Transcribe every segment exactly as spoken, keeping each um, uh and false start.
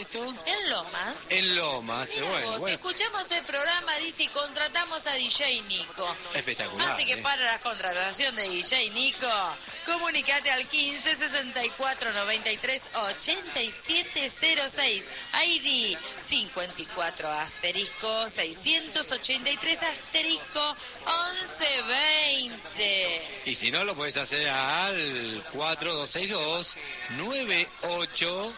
esto? En Lomas. En Lomas, Mirá bueno, vos, bueno. escuchamos el programa, dice, y contratamos a D J Nico. Espectacular. Así que eh. para la contratación de D J Nico, comunicate al quince sesenta y cuatro noventa y tres ochenta y siete cero seis. I D cincuenta y cuatro asterisco seiscientos ochenta y tres asterisco once veinte. Y si no, lo puedes hacer al cuatro dos seis dos nueve ocho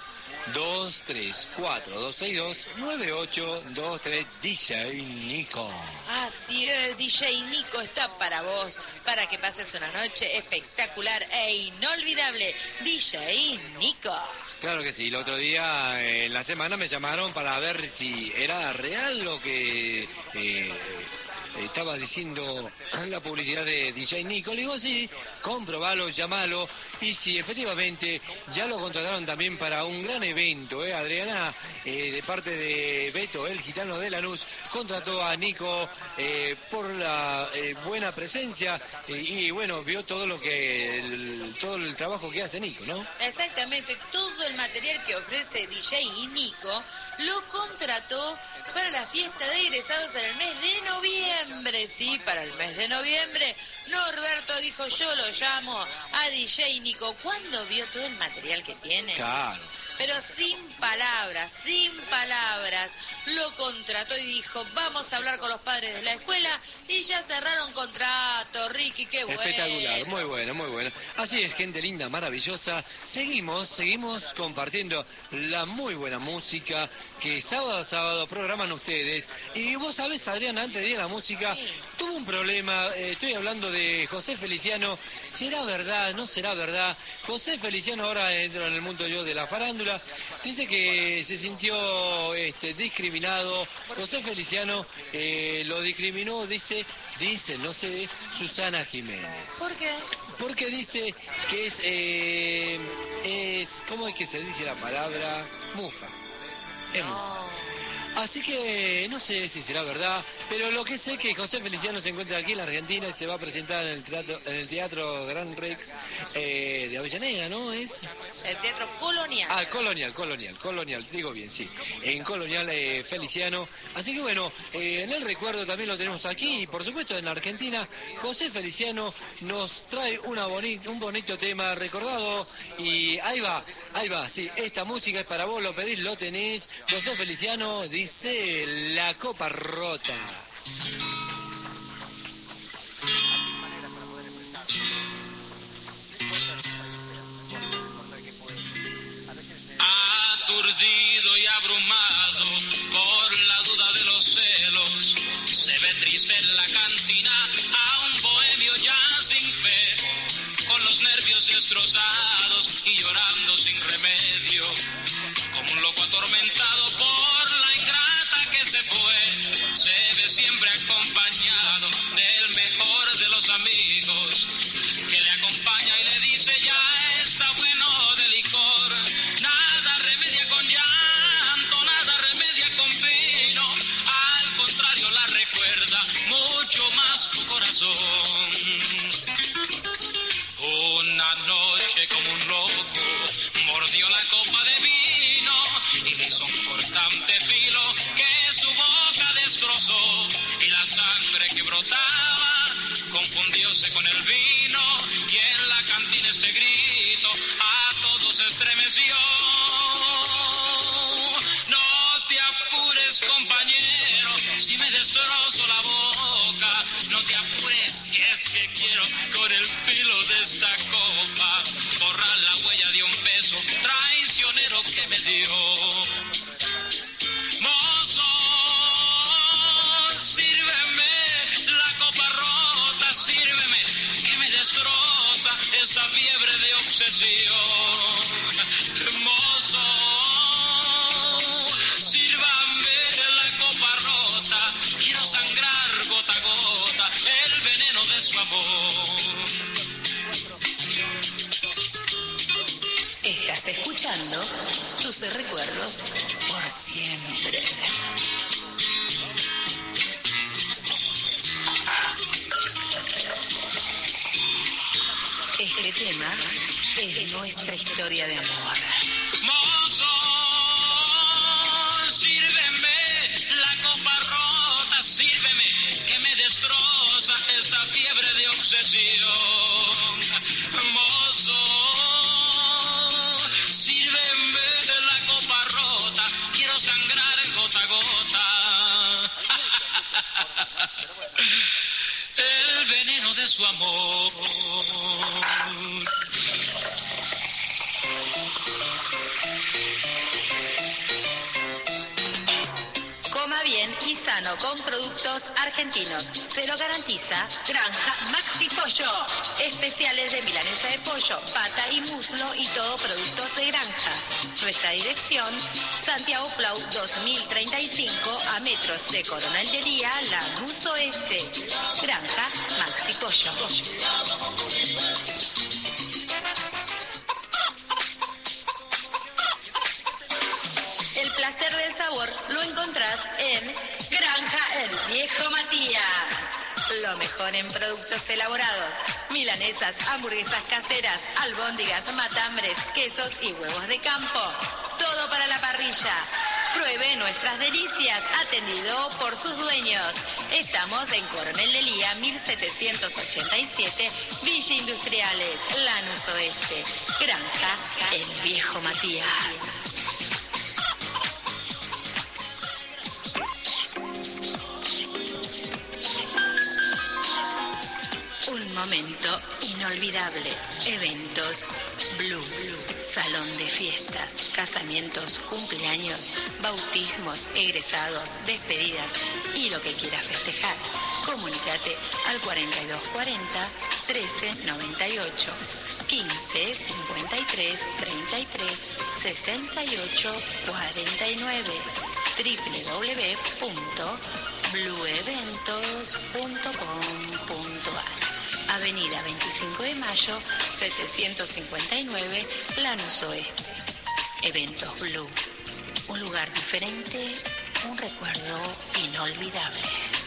dos tres. cuatro dos seis dos nueve ocho dos tres. D J Nico. Así es, D J Nico está para vos, para que pases una noche espectacular e inolvidable. D J Nico. Claro que sí, el otro día eh, en la semana me llamaron para ver si era real lo que eh, estaba diciendo la publicidad de D J Nico. Le digo, sí, comprobalo, llamalo. Y sí, efectivamente, ya lo contrataron también para un gran evento. ¿eh? Adriana, eh, de parte de Beto, el gitano de Lanús, contrató a Nico eh, por la eh, buena presencia eh, y bueno, vio todo lo que el, todo el trabajo que hace Nico, ¿no? Exactamente, todo el material que ofrece D J y Nico lo contrató para la fiesta de egresados en el mes de noviembre. Sí, para el mes de noviembre, Norberto dijo, yo lo llamo a D J Nico. ¿Cuándo vio todo el material que tiene? Claro. Pero sin palabras, sin palabras, lo contrató y dijo, vamos a hablar con los padres de la escuela y ya cerraron contrato, Ricky, qué bueno. Espectacular, muy bueno, muy bueno. Así es, gente linda, maravillosa. Seguimos, seguimos compartiendo la muy buena música que sábado a sábado programan ustedes. Y vos sabés, Adriana, antes de ir a la música, Sí. tuvo un problema, eh, estoy hablando de José Feliciano. ¿Será verdad? ¿No será verdad? José Feliciano ahora entra en el mundo yo de la farándula. Dice que se sintió este, discriminado. José Feliciano eh, lo discriminó, dice, dice, no sé, Susana Jiménez. ¿Por qué? Porque dice que es, eh, es, ¿cómo es que se dice la palabra? Mufa. Es mufa. No. Así que no sé si será verdad, pero lo que sé es que José Feliciano se encuentra aquí en la Argentina y se va a presentar en el teatro, en el teatro Gran Rex eh, de Avellaneda, ¿no? Es El teatro colonial. Ah, Colonial, Colonial, Colonial, digo bien, sí. En Colonial eh, Feliciano. Así que bueno, eh, en el recuerdo también lo tenemos aquí y por supuesto en la Argentina, José Feliciano nos trae una bonita, un bonito tema recordado y ahí va, ahí va, sí, esta música es para vos, lo pedís, lo tenés. José Feliciano dice La Copa Rota. Aturdido y abrumado por la duda de los celos, se ve triste en la cantina a un bohemio ya sin fe, con los nervios destrozados y llorando sin remedio, como un loco atormentado por la ingrata que se fue. Se ve siempre acompañado del mejor de los amigos, que le acompaña y le dice ya está bueno de licor. Nada remedia con llanto, nada remedia con vino, al contrario la recuerda mucho más tu corazón. Una noche como un loco mordió la copa de vino y le hizo un cortante filo que su boca destrozó, y la sangre que brotaba confundióse con el vino, y en la cantina este grito a todos estremeció. No te apures, compañero, si me destrozo la boca, no te apures, es que quiero con el filo de esta copa borrar la huella de un beso traicionero que me dio. Mozo, sírveme la copa rota, sírveme, que me destroza esta fiebre de obsesión. Mozo, sírvame la copa rota, quiero sangrar gota a gota el veneno de su amor. Estás escuchando tus recuerdos por siempre. Este tema es nuestra historia de amor. Mozo, esta fiebre de obsesión. Mozo, sírveme la copa rota, quiero sangrar gota a gota. El veneno de su amor. Coma bien y sano con productos argentinos. Se lo garantiza Granja Maxi Pollo. Especiales de milanesa de pollo, pata y muslo y todo productos de granja. Nuestra dirección, Santiago Plau dos mil treinta y cinco, a metros de Coronel de Lía, Lanús Oeste. Granja Maxi Pollo. El placer del sabor lo encontrás en Granja El Viejo Matías. Lo mejor en productos elaborados. Milanesas, hamburguesas caseras, albóndigas, matambres, quesos y huevos de campo. Todo para la parrilla. Pruebe nuestras delicias, atendido por sus dueños. Estamos en Coronel de Lía, mil setecientos ochenta y siete, Villa Industriales, Lanús Oeste. Granja El Viejo Matías. Un momento inolvidable. Eventos Blue. Salón de fiestas, casamientos, cumpleaños, bautismos, egresados, despedidas y lo que quieras festejar. Comunícate al cuarenta y dos cuarenta, trece noventa y ocho, quince cincuenta y tres, treinta y tres, sesenta y ocho, cuarenta y nueve, doble u doble u doble u punto blue eventos punto com punto a r. Avenida veinticinco de mayo, setecientos cincuenta y nueve, Lanús Oeste. Eventos Blue. Un lugar diferente, un recuerdo inolvidable.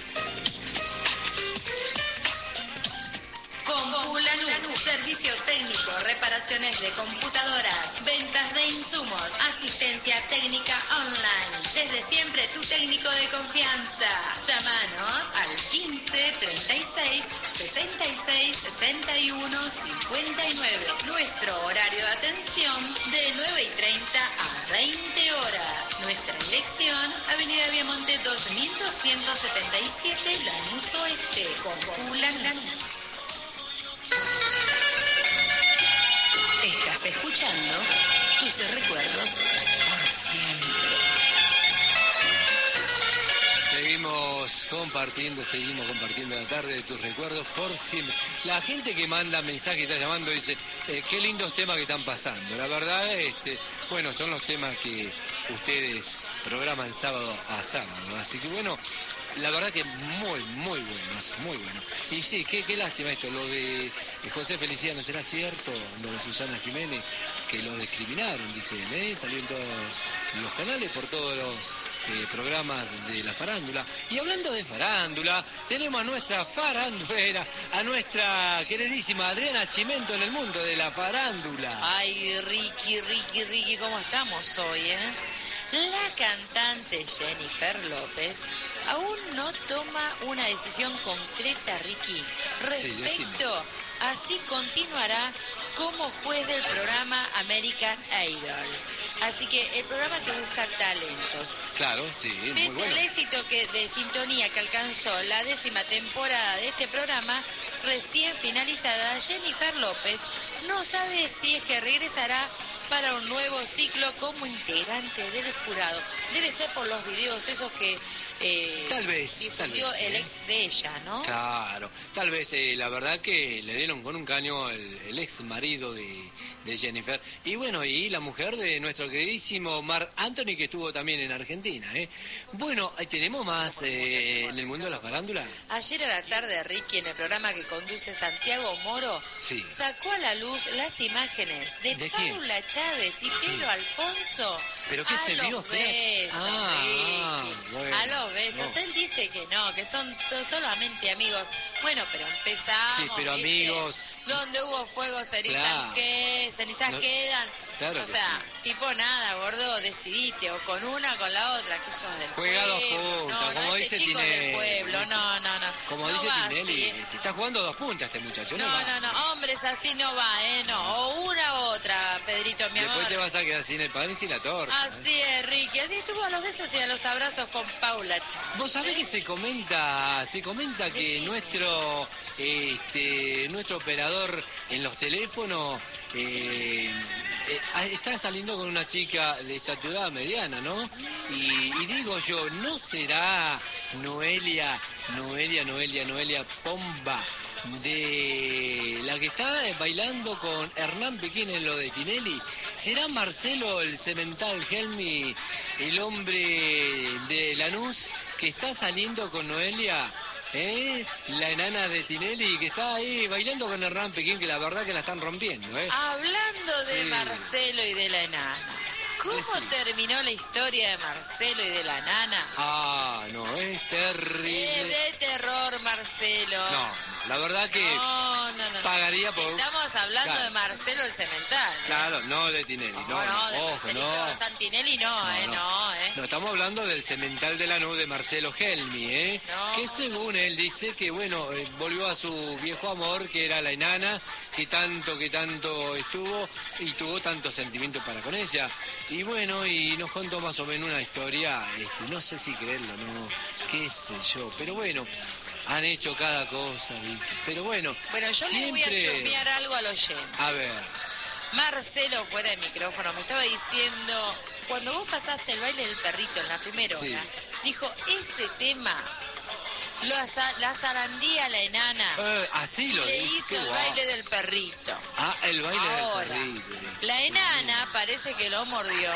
Compulanús, servicio técnico, reparaciones de computadoras, ventas de insumos, asistencia técnica online. Desde siempre tu técnico de confianza. Llámanos al quince, treinta y seis, sesenta y seis, sesenta y uno, cincuenta y nueve. Nuestro horario de atención de nueve y treinta a veinte horas. Nuestra dirección, Avenida Viamonte dos mil doscientos setenta y siete, Lanús Oeste. Compulanús. Estás escuchando tus recuerdos por siempre. Seguimos compartiendo, seguimos compartiendo la tarde de tus recuerdos por siempre. La gente que manda mensaje, está llamando, dice, eh, qué lindos temas que están pasando. La verdad, este, bueno, son los temas que ustedes programan sábado a sábado. Así que bueno, la verdad que muy, muy buenos, muy bueno. Y sí, qué, qué lástima esto, lo de José Feliciano, ¿será cierto? Lo de Susana Jiménez, que lo discriminaron, dicen, ¿eh? Salió en todos los canales, por todos los eh, programas de la farándula. Y hablando de farándula, tenemos a nuestra farandulera, a nuestra queridísima Adriana Chimento en el mundo de la farándula. Ay, Ricky, Ricky, Ricky, ¿cómo estamos hoy, eh? La cantante Jennifer López aún no toma una decisión concreta, Ricky, respecto a si continuará como juez del programa American Idol. Así que el programa que busca talentos. Claro, sí, muy Pese bueno. al éxito que, de sintonía que alcanzó la décima temporada de este programa, recién finalizada, Jennifer López no sabe si es que regresará para un nuevo ciclo como integrante del jurado. Debe ser por los videos esos que eh, tal vez, tal vez, el ¿eh? ex de ella, ¿no? Claro, tal vez, eh, la verdad que le dieron con un caño el, el ex marido de, de Jennifer. Y bueno, y la mujer de nuestro queridísimo Marc Anthony, que estuvo también en Argentina, ¿eh? Bueno, ¿tenemos más eh, en el mundo de la farándula? Ayer a la tarde, Ricky, en el programa que conduce Santiago Moro, sí, sacó a la luz las imágenes de, ¿De Paula Chávez y sí. Pedro Alfonso. ¿Pero qué a se los vio? besos, Ah, Ricky. bueno, a los besos. no. Él dice que no, que son to- solamente amigos. Bueno, pero empezamos, Sí, pero ¿viste? amigos. Donde hubo fuego, cenizas, Claro. que, cenizas No. quedan. Claro o que sea, sí. tipo nada, gordo, decidite, o con una o con la otra, que sos del Juega pueblo. dos puntas, no, como no, este dice chico es del Tinelli. pueblo, no, no, no. Como no dice va Tinelli, así. te está jugando dos puntas este muchacho, ¿no? No, va. no, no, hombres así no va, ¿eh? No, o una u otra, Pedrito, mi Después amor. te vas a quedar sin el pan y sin la torta. Así es, Ricky, así estuvo a los besos y a los abrazos con Paula Chávez. Vos sabés que se comenta, se comenta que Decime. nuestro, este, nuestro operador en los teléfonos eh, eh, está saliendo con una chica de estatura mediana, ¿no? Y, y digo yo, ¿no será Noelia, Noelia, Noelia, Noelia Pomba, de la que está bailando con Hernán Pequín en lo de Tinelli? ¿Será Marcelo el Cemental Helmi, el hombre de Lanús, que está saliendo con Noelia, eh? La enana de Tinelli, que está ahí bailando con Hernán Pequín, que la verdad que la están rompiendo, ¿eh? Hablando de Sí. Marcelo y de la enana, ¿cómo Decime. terminó la historia de Marcelo y de la nana? Ah, no, es Es terrible. de terror, Marcelo. No, la verdad que No, no, no. pagaría por... Estamos hablando Claro. de Marcelo el Cemental. ¿eh? Claro, no de Tinelli, no, No, no, de ojo, Marcelito no. Santinelli no, No, eh, no. no, eh. No, estamos hablando del Cemental de Lanús de Marcelo Helmi, ¿eh? No. Que según él dice que, bueno, eh, volvió a su viejo amor, que era la enana, que tanto, que tanto estuvo y tuvo tanto sentimiento para con ella. Y bueno, y nos contó más o menos una historia, este, no sé si creerlo, no, qué sé yo, pero bueno, han hecho cada cosa, dice. Pero bueno, Bueno, yo les voy a siempre... chusmear algo al oyente. A ver, Marcelo, fuera de micrófono, me estaba diciendo, cuando vos pasaste el baile del perrito en la primera Sí. hora, dijo, ese tema, lo asa- la zarandía la enana, eh, así lo le dice, hizo el guau. baile del perrito. Ah, el baile Ahora, del perrito. la enana parece que lo mordió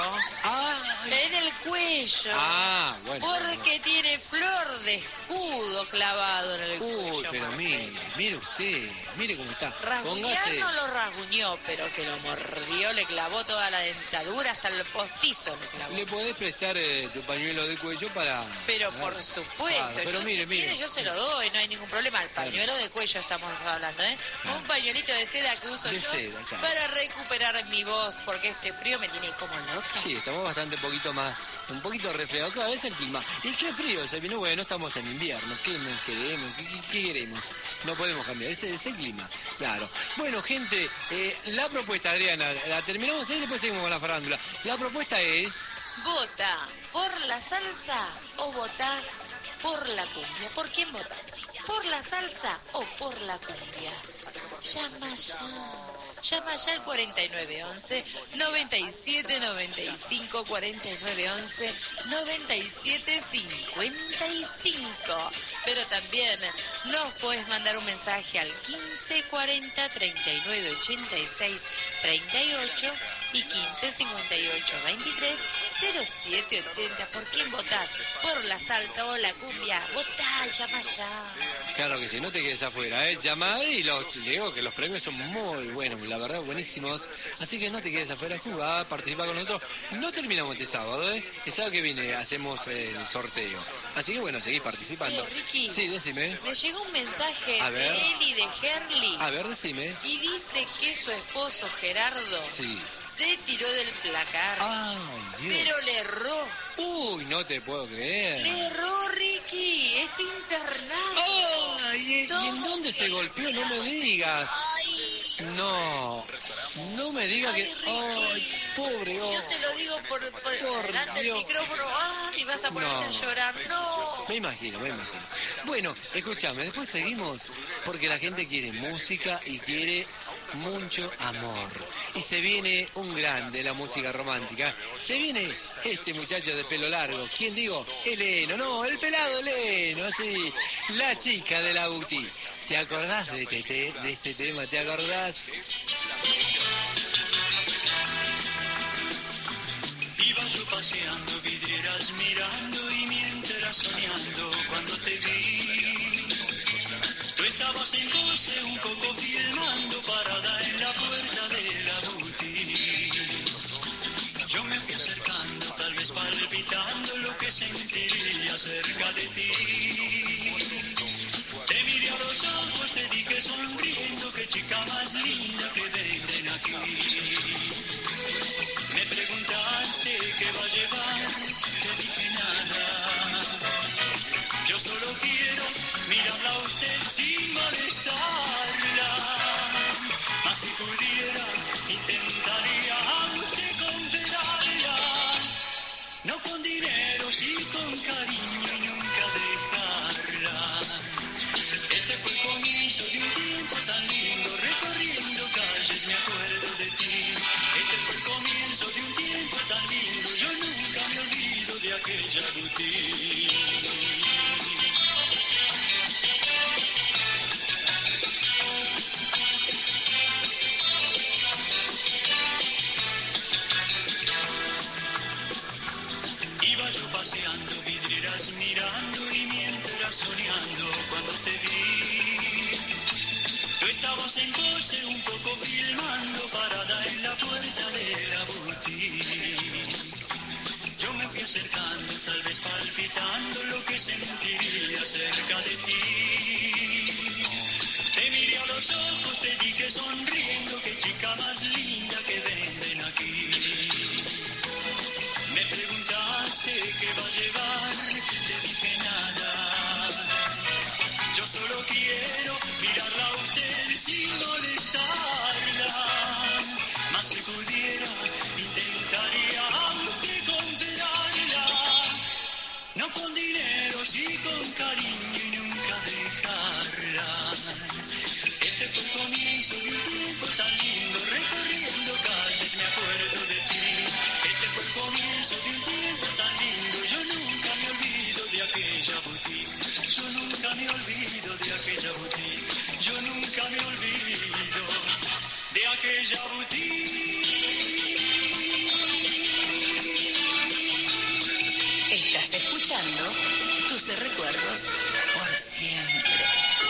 Ah, en el cuello. ah, bueno. Porque tiene flor de escudo clavado en el Uy, cuello. pero Marcelo. mire, mire usted, mire cómo está. Rasguñar Póngase, no lo rasguñó, pero que lo mordió, le clavó toda la dentadura, hasta el postizo le clavó. le podés prestar eh, tu pañuelo de cuello para... Pero Claro. por supuesto, Claro, pero yo mire, si mire. quiere yo se lo doy, no hay ningún problema. El pañuelo de cuello estamos hablando, ¿eh? Un pañuelito de seda que uso De yo seda, claro. para recuperar mi voz, porque este frío me tiene como loca. Sí, estamos bastante un poquito más, un poquito resfriados cada vez el clima. Y qué frío se vino, bueno, estamos en invierno, ¿qué nos queremos? ¿Qué, qué- qué queremos? No podemos cambiar, ese es el clima, claro. Bueno, gente, eh, la propuesta, Adriana, la terminamos ahí y después seguimos con la farándula. La propuesta es... ¿Vota por la salsa o votás por la cumbia? ¿Por quién votás? ¿Por la salsa o por la cumbia? Llama ya. Llama ya al cuarenta y nueve once, noventa y siete noventa y cinco, cuarenta y nueve once, noventa y siete cincuenta y cinco. Pero también nos puedes mandar un mensaje al quince cuarenta, treinta y nueve ochenta y seis, treinta y ocho y quince cincuenta y ocho, veintitrés, cero siete ochenta. ¿Por quién votás? ¿Por la salsa o la cumbia? Votá, llama ya. Claro que sí, no te quedes afuera, ¿eh? Llamar y los, te digo que los premios son muy buenos, la verdad, buenísimos. Así que no te quedes afuera, jugá, participa con nosotros. No terminamos este sábado, ¿eh? El sábado que viene hacemos el sorteo. Así que bueno, seguís participando. Che, Ricky. Sí, decime. Me llegó un mensaje A ver. de Eli de Herli A ver, decime. y dice que su esposo Gerardo Sí. se tiró del placar, Ay, Dios. pero le erró. Uy, no te puedo creer. Le erró, Ricky. Está internado. Ay, ¿y, y en Todo dónde se golpeó? No me digas. Ay, No, no me digas que... Ay, Ricky. Ay, pobre si yo hombre. te lo digo por, por, Por delante del Dios. micrófono, ah, y vas a ponerte No. a llorar. No. Me imagino, me imagino. Bueno, escúchame, después seguimos porque la gente quiere música y quiere mucho amor. Y se viene un grande de la música romántica. Se viene este muchacho de pelo largo. ¿Quién digo? Eleno, no, el pelado Eleno, así. La chica de la Buti. ¿Te acordás de este, te- de este tema? ¿Te acordás? Iba yo paseando, vidrieras mirando y mientras soñando cuando te vi. Tú estabas en goce un poco filmando parada en la puerta de la boutique. Yo me fui acercando, tal vez palpitando lo que sentiría cerca de ti. Te miré a los ojos, te dije sonriendo, qué chica más linda que venden aquí. no con dinero, sí con cariño y nunca dejarla. Este fue el comienzo de un tiempo tan lindo, recorriendo calles me acuerdo de ti. Este fue el comienzo de un tiempo tan lindo, yo nunca me olvido de aquella boutique. Iba yo paseando, vidrieras mirando y mientras soñando cuando te vi. Tú estabas en coche un poco filmando, parada en la puerta de la boutique. Yo me fui acercando, tal vez palpitando lo que sentiría cerca de ti. Te miré a los ojos, te dije sonriendo, qué chica más linda que venden aquí. Me preguntaste qué va a llevar, te dije nada. Yo solo quiero mirarla a usted sin molestarla. Mas si pudiera, intentaría a usted comprarla. No con dinero, sí con cariño y nunca dejarla. Este fue el comienzo de un tiempo tan lindo, recorriendo calles me acuerdo de ti. Este fue el comienzo de un tiempo tan lindo, yo nunca me olvido de aquella boutique. Yo nunca me olvido de aquella boutique. Yo nunca me olvido de aquella boutique. Estás escuchando tus recuerdos por siempre.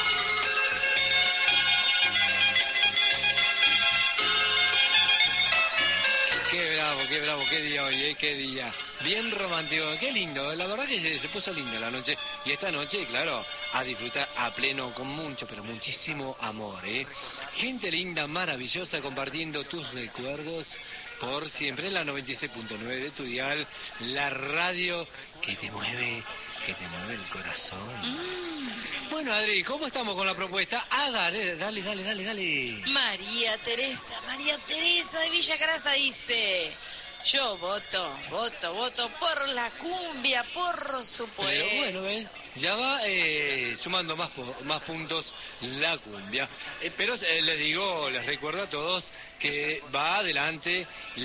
Qué bravo, qué bravo, qué día hoy, ¿eh? Qué día. Bien romántico, qué lindo. La verdad que se, se puso linda la noche. Y esta noche, claro, a disfrutar a pleno con mucho, pero muchísimo amor, ¿eh? Gente linda, maravillosa, compartiendo tus recuerdos por siempre en la noventa y seis punto nueve de tu dial, la radio que te mueve, que te mueve el corazón. Mm. Bueno, Adri, ¿cómo estamos con la propuesta? Ah, dale, dale, dale, dale, dale. María Teresa, María Teresa de Villa Grasa dice: yo voto, voto, voto por la cumbia, por supuesto. Pero bueno, ¿ves? Ya va eh, sumando más, más puntos la cumbia. Eh, pero eh, les digo, les recuerdo a todos que va adelante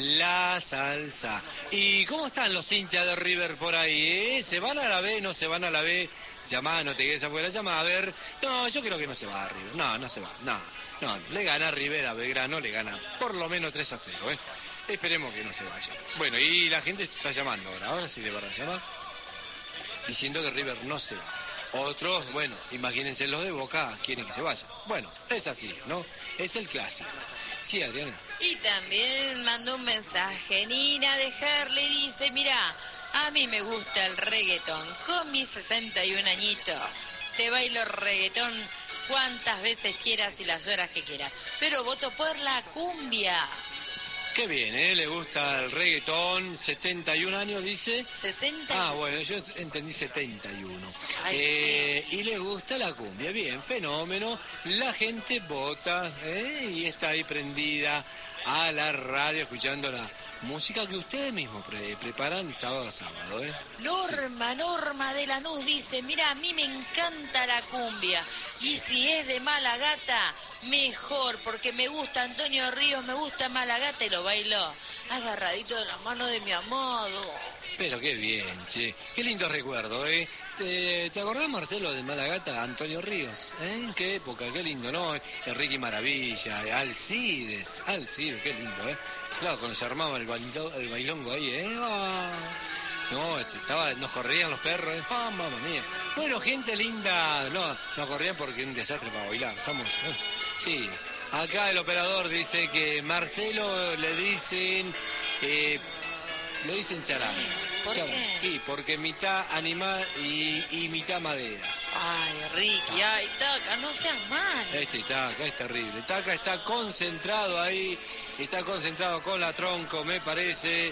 la salsa. ¿Y cómo están los hinchas de River por ahí? Eh? ¿Se van a la B? ¿No se van a la B? Llamá, no te quedes afuera, llama a ver. No, yo creo que no se va a River. No, no se va. No, no, le gana River a Belgrano, le gana por lo menos tres a cero, ¿eh? Esperemos que no se vaya. Bueno, y la gente está llamando ahora. Ahora sí de verdad llama. Diciendo que River no se va. Otros, bueno, imagínense los de Boca, quieren que se vaya. Bueno, es así, ¿no? Es el clásico. Sí, Adriana. Y también mandó un mensaje. Nina de Herley dice: mira, a mí me gusta el reggaetón. Con mis sesenta y un añitos te bailo reggaetón cuantas veces quieras y las horas que quieras. Pero voto por la cumbia. Qué bien, ¿eh? Le gusta el reggaetón, setenta y un años, dice. sesenta. Ah, bueno, yo entendí setenta y uno. Eh, y le gusta la cumbia, bien, fenómeno. La gente vota, ¿eh? Y está ahí prendida a la radio, escuchando la música que ustedes mismos pre preparan sábado a sábado, ¿eh? Norma, sí. Norma de Lanús dice: mira, a mí me encanta la cumbia. Y si es de Malagata, mejor, porque me gusta Antonio Ríos, me gusta Malagata y lo bailo agarradito de la mano de mi amado. Pero qué bien, che. Qué lindo recuerdo, ¿eh? ¿Te, ¿te acordás, Marcelo, de Malagata, Antonio Ríos? ¿Eh? Qué época, qué lindo, ¿no? Enrique Maravilla, Alcides, Alcides, qué lindo, ¿eh? Claro, cuando se armaba el, bailo, el bailongo ahí, ¿eh? Ah. No, este, estaba, nos corrían los perros, ¿eh? Ah, mamá mía. Bueno, gente linda, no, nos corrían porque un desastre para bailar, somos, ¿eh? Sí. Acá el operador dice que Marcelo le dicen, eh, le dicen charán. ¿Por charán. qué? Y porque mitad animal y, y mitad madera. Ay, Ricky, ay, Taca, no seas mal. Este Taca es terrible. Taca está concentrado ahí, está concentrado con la Tronco, me parece.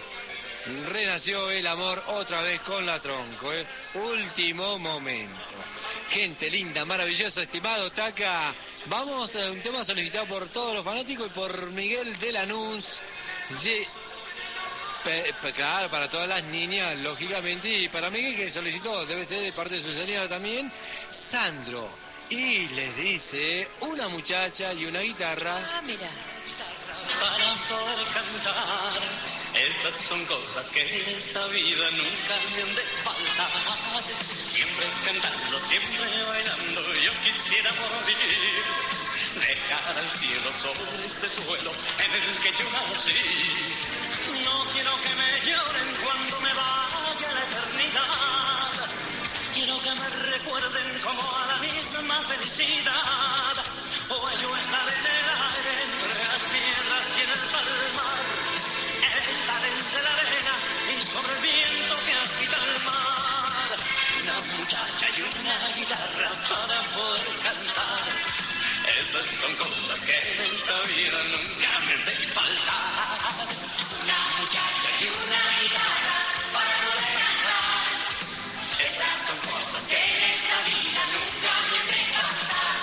Renació el amor otra vez con la Tronco, ¿eh? Último momento. Gente linda, maravillosa, estimado Taca. Vamos a un tema solicitado por todos los fanáticos y por Miguel de Lanús. Ye Pe- pe- claro, para todas las niñas, lógicamente, y para mí que solicitó, debe ser de parte de su señora también, Sandro. Y les dice, una muchacha y una guitarra. Ah, mira. Para poder cantar, esas son cosas que en esta vida nunca me han de faltar. Siempre cantando, siempre bailando, yo quisiera morir, dejar al cielo sobre este suelo en el que yo nací. No quiero que me lloren cuando me vaya la eternidad, quiero que me recuerden como a la misma felicidad. Hoy yo estaré en el aire entre las piedras y en el palmar, estaré entre la arena y sobre el viento que agita el mar. Una muchacha y una guitarra para poder cantar, esas son cosas que en esta vida nunca me han de faltar. Una muchacha y una guitarra para poder cantar, esas son cosas que en esta vida nunca me han de faltar.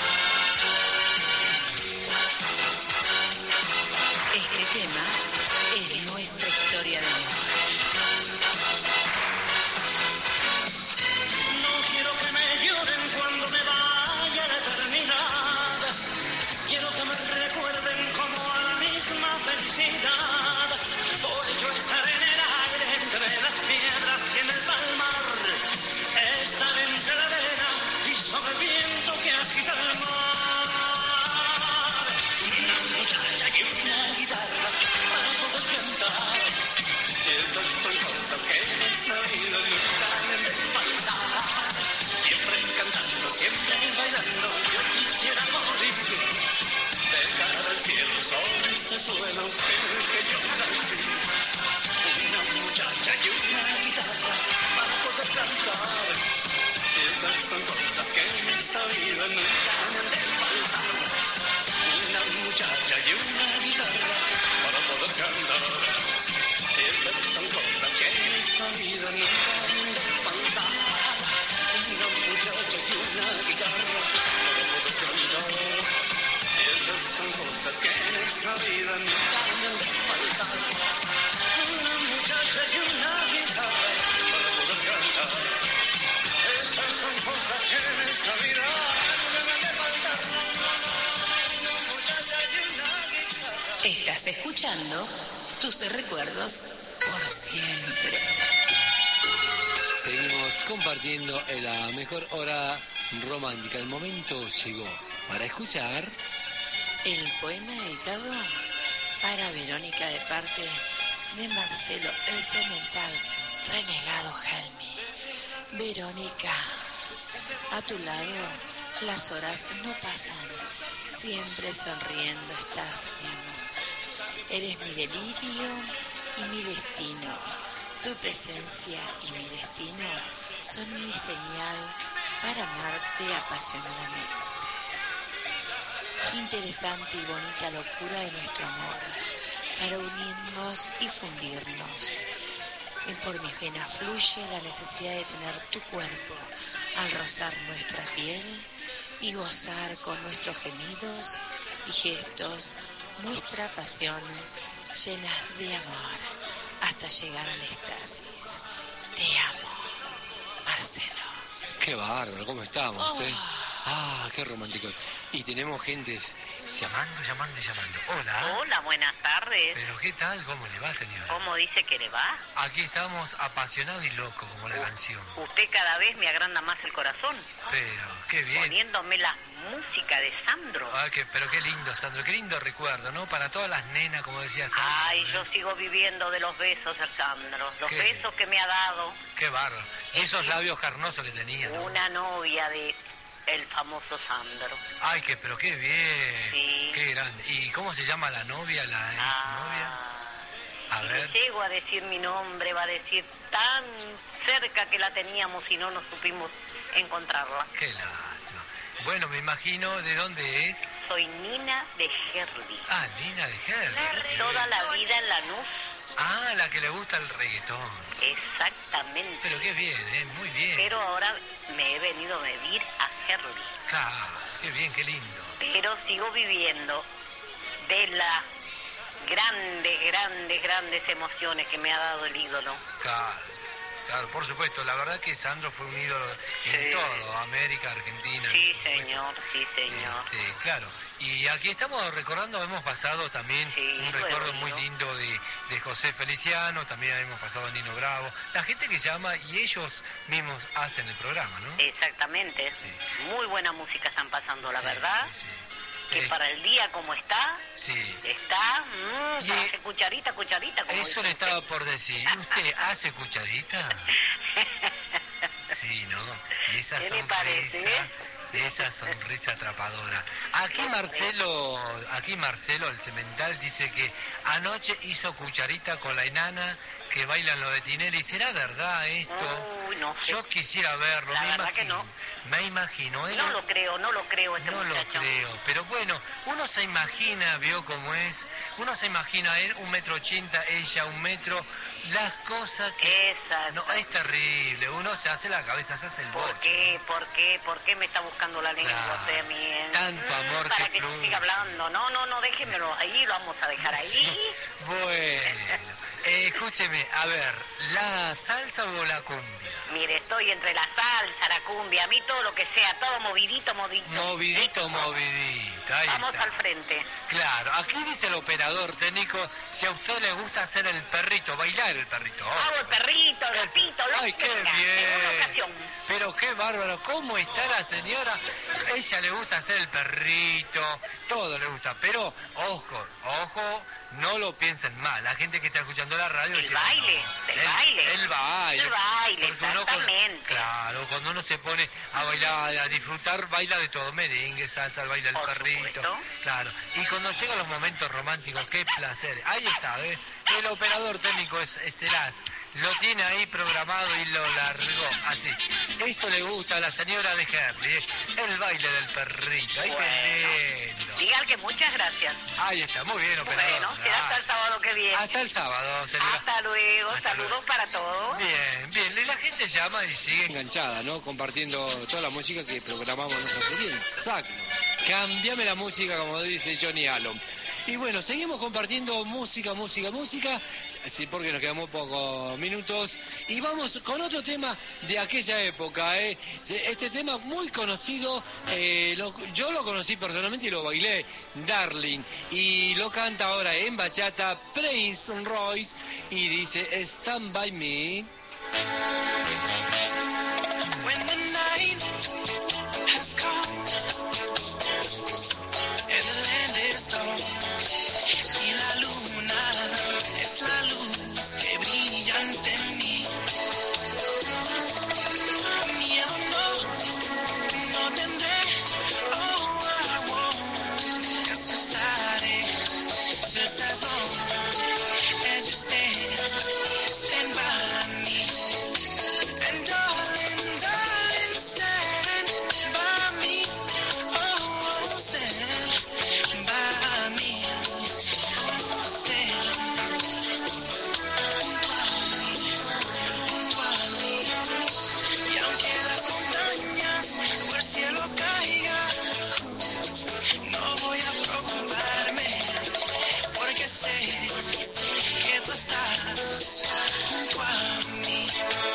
Este tema es nuestra historia de amor. No quiero que me lloren cuando me vaya la eternidad, quiero que me recuerden como a la misma felicidad. Hoy yo estaré en el aire entre las piedras y en el palmar, estaré entre la arena y sobre el viento que agita el mar. Una muchacha y una guitarra para poder cantar, esas son cosas que en esta vida nunca me han de faltar. Siempre cantando, siempre bailando, yo quisiera morir, dejar al cielo sobre este suelo en el que yo nací. Una muchacha y una guitarra para poder cantar, esas son cosas que en esta vida nunca me han de faltar. Una muchacha y una guitarra para poder cantar, esas son cosas que en esta vida nunca me han de faltar. Una muchacha y una guitarra para poder cantar, esas son cosas que en esta vida nunca me han de faltar. Una muchacha y una guitarra para poder cantar, esas son cosas que en esta vida nunca me han de faltar. Una muchacha y una guitarra. Estás escuchando tus recuerdos por siempre. Seguimos compartiendo en la mejor hora romántica. El momento llegó para escuchar El poema dedicado para Verónica de parte de Marcelo el Cemental Renegado Helmi. Verónica, a tu lado las horas no pasan, siempre sonriendo estás mi amor. Eres mi delirio y mi destino, tu presencia y mi destino son mi señal para amarte apasionadamente. Interesante y bonita locura de nuestro amor, para unirnos y fundirnos. Y por mis venas fluye la necesidad de tener tu cuerpo al rozar nuestra piel y gozar con nuestros gemidos y gestos nuestra pasión llenas de amor hasta llegar al éxtasis. Te amo, Marcelo. Qué bárbaro, ¿cómo estamos? Oh. eh? Ah, qué romántico. Y tenemos gentes llamando, llamando y llamando. Hola. Hola, buenas tardes. ¿Pero qué tal? ¿Cómo le va, señora? ¿Cómo dice que le va? Aquí estamos apasionados y locos, como la canción. Usted cada vez me agranda más el corazón, Pero, qué bien. poniéndome la música de Sandro. Ah, qué- pero qué lindo, Sandro. Qué lindo recuerdo, ¿no? Para todas las nenas, como decía Sandro. Ay, ¿eh? yo sigo viviendo de los besos de Sandro, los ¿Qué? besos que me ha dado Qué bárbaro. Y esos labios carnosos que tenía, ¿no? una novia de el famoso Sandro. Ay, que, pero qué bien. Sí. Qué grande. ¿Y cómo se llama la novia, la exnovia? Ah, A si ver. le llego a decir mi nombre, va a decir tan cerca que la teníamos y no nos supimos encontrarla. Qué lástima. Bueno, me imagino de dónde es. Soy Nina de Herli. Ah, Nina de Herli. Toda la vida en Lanús. Ah, la que le gusta el reggaetón. Exactamente. Pero qué bien, ¿eh? Muy bien. Pero ahora me he venido a vivir a Herli. Claro, qué bien, qué lindo. Pero sigo viviendo de la grandes, grandes, grandes emociones que me ha dado el ídolo. Claro, claro, por supuesto. La verdad que Sandro fue un ídolo en Sí. todo, América, Argentina. Sí, señor, sí, señor. Este, claro. Y aquí estamos recordando, hemos pasado también Sí, un lo he recuerdo oído. muy lindo de, de José Feliciano, también hemos pasado a Nino Bravo. La gente que llama y ellos mismos hacen el programa, ¿no? Exactamente. Sí. Muy buena música están pasando, la Sí, verdad. sí, sí. Que Eh, para el día como está, sí. está, mmm, Y- hace cucharita, cucharita. Como Eso le dice estaba usted. por decir. ¿Usted hace cucharita? Sí, ¿no? Y esa ¿Qué le sonrisa, parece? esa sonrisa atrapadora. Aquí Marcelo, aquí Marcelo, el cemental, dice que anoche hizo cucharita con la enana que bailan lo de Tinelli. ¿Será verdad esto? Uy, no sé. Yo quisiera verlo, La me verdad que imagino. no. Me imagino, él No lo creo, no lo creo este no lo muchacho. creo, pero bueno, uno se imagina, vio cómo es, uno se imagina él un metro ochenta, ella un metro, las cosas que... Exacto. No, es terrible, uno se hace la cabeza, se hace el ¿Por boche. qué? ¿Por qué? ¿Por qué me está buscando la lengua Claro. usted a mí? eh? Tanto amor Para que que, yo fluye. siga hablando. No, no, no, déjemelo ahí, lo vamos a dejar ahí. Bueno, eh, escúcheme, a ver, ¿la salsa o la cumbia? Mire, estoy entre la salsa, la cumbia, a mí todo lo que sea, todo movidito, movidito. Movidito, movidito, ahí Vamos está. al frente. Claro, aquí dice el operador técnico, si a usted le gusta hacer el perrito, bailar el perrito. Hago el perrito, el gatito, lo Ay, que qué venga, en una bien. ocasión. Pero qué bárbaro, ¿cómo está la señora? Ella le gusta hacer el perrito, todo le gusta, pero ojo, ojo, no lo piensen mal. La gente que está escuchando la radio... El dice, baile, no, el el, baile. El baile. El baile, Porque uno cuando- exactamente. claro, cuando uno se pone a bailar, a disfrutar, baila de todo, merengue, salsa, baila el Por perrito. supuesto. Claro, y cuando llegan los momentos románticos, qué placer. Ahí está, ¿ves? El operador técnico es, es Serás. Lo tiene ahí programado y lo largó así. Esto le gusta a la señora de Henry, ¿eh? El baile del perrito. Ahí Bueno. tremendo. Diga que muchas gracias. Ahí está, muy bien, operador. Bueno, será hasta el sábado que viene. Hasta el sábado, señora. Hasta luego, Hasta saludos luego. para todos. Bien, bien. Y la gente llama y sigue enganchada, ¿no? Compartiendo toda la música que programamos nosotros. Bien, exacto. Cambiame la música, como dice Johnny Allen. Y bueno, seguimos compartiendo música, música, música, sí, porque nos quedamos pocos minutos. Y vamos con otro tema de aquella época, ¿eh? Este tema muy conocido, eh, lo- yo lo conocí personalmente y lo bailé, Darling. Y lo canta ahora en bachata Prince Royce y dice Stand By Me. When the night has come and the land is dark y la luna es la luz que brilla ante mí, miedo no, no tendré, oh I won't, 'cause you started just as long as you stand, stand by me. And darling, darling, stand by me. Oh, stand by me. Oh, stand junto a mí. Y aunque las montañas o el cielo caiga, no voy a preocuparme, porque sé que tú estás junto a mí.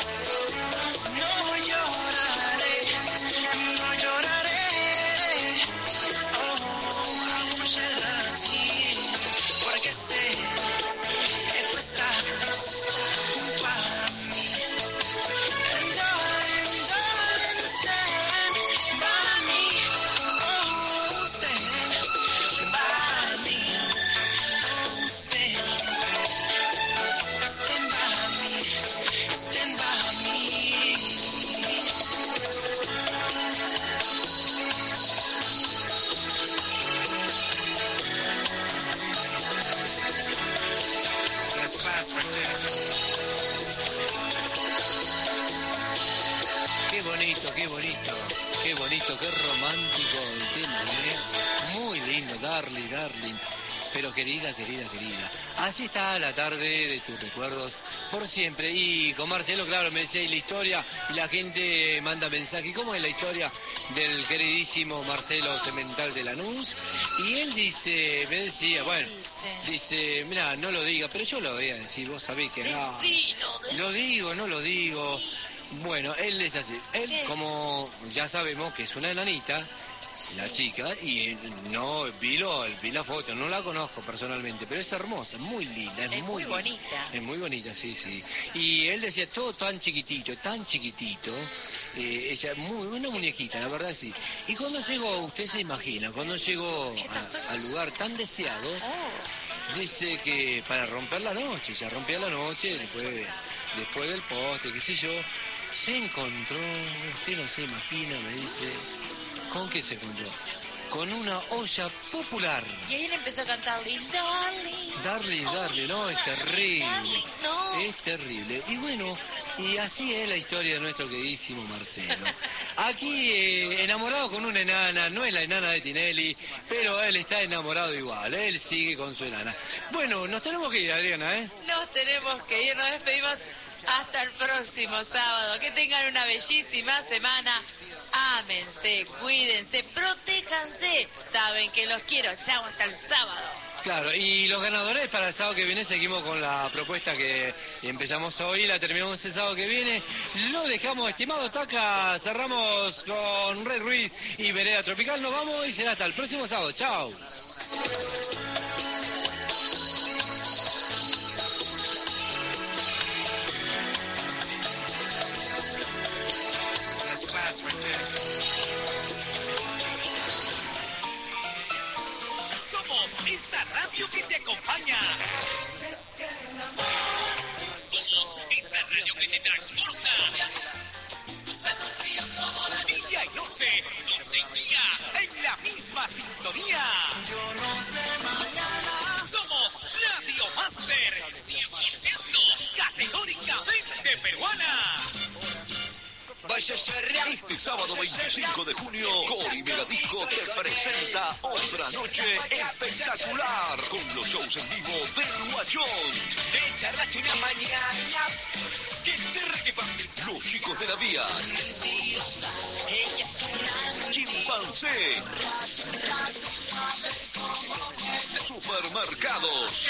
No lloraré, no lloraré. Oh, I won't shed a tear, porque sé que tú estás junto a mí. And darling, darling, stand by me. Oh, stand by me. Oh, stand, stand by me, stand by me. Let's class right there. Qué bonito, qué bonito, qué bonito, qué romántico el tema, ¿eh? Muy lindo, Darling, Darling. pero querida, querida, querida. Así está la tarde de tus recuerdos por siempre. Y con Marcelo, claro, me decía, y la historia, y la gente manda mensaje. ¿Cómo es la historia del queridísimo Marcelo Cemental de Lanús? Y él dice, me decía, bueno, dice, mira, no lo diga, pero yo lo voy a decir, vos sabés que no. Lo digo, no lo digo. Bueno, él es así. Él, como ya sabemos que es una enanita, la chica, y no vi, lo, vi la foto, no la conozco personalmente, pero es hermosa, muy linda, es, es muy, muy bonita. Es muy bonita, sí, sí. Y él decía, todo tan chiquitito, tan chiquitito, eh, ella, muy, una muñequita, la verdad sí. Y cuando llegó, usted se imagina, cuando llegó a, al lugar tan deseado, oh. dice que para romper la noche, ya rompía la noche, después, después del poste, qué sé yo, se encontró, usted no se imagina, me dice... ¿Con qué se encontró? Con una olla popular. Y ahí le empezó a cantar Darling. Darling, Darling, no, es terrible. Darling, no. Es terrible. Y bueno, y así es la historia de nuestro queridísimo Marcelo. Aquí eh, enamorado con una enana, no es la enana de Tinelli, pero él está enamorado igual, él sigue con su enana. Bueno, nos tenemos que ir, Adriana, ¿eh? Nos tenemos que ir, nos despedimos. Hasta el próximo sábado. Que tengan una bellísima semana. Ámense, cuídense, protéjanse. Saben que los quiero. Chao, hasta el sábado. Claro, y los ganadores para el sábado que viene seguimos con la propuesta que empezamos hoy, la terminamos el sábado que viene. Lo dejamos, estimado Taca, cerramos con Red Ruiz y Vereda Tropical. Nos vamos y será hasta el próximo sábado. Chao. Esa radio que te acompaña. Somos esa radio que te transporta. Día y noche, noche y día, en la misma sintonía. Yo no sé mañana. Somos Radio Master, cien por ciento categóricamente peruana. Este sábado veinticinco de junio, Cori Megadisco te presenta otra noche espectacular con los shows en vivo del Guachón. una mañana. Los chicos de la vía. Chimpancé. Supermercados.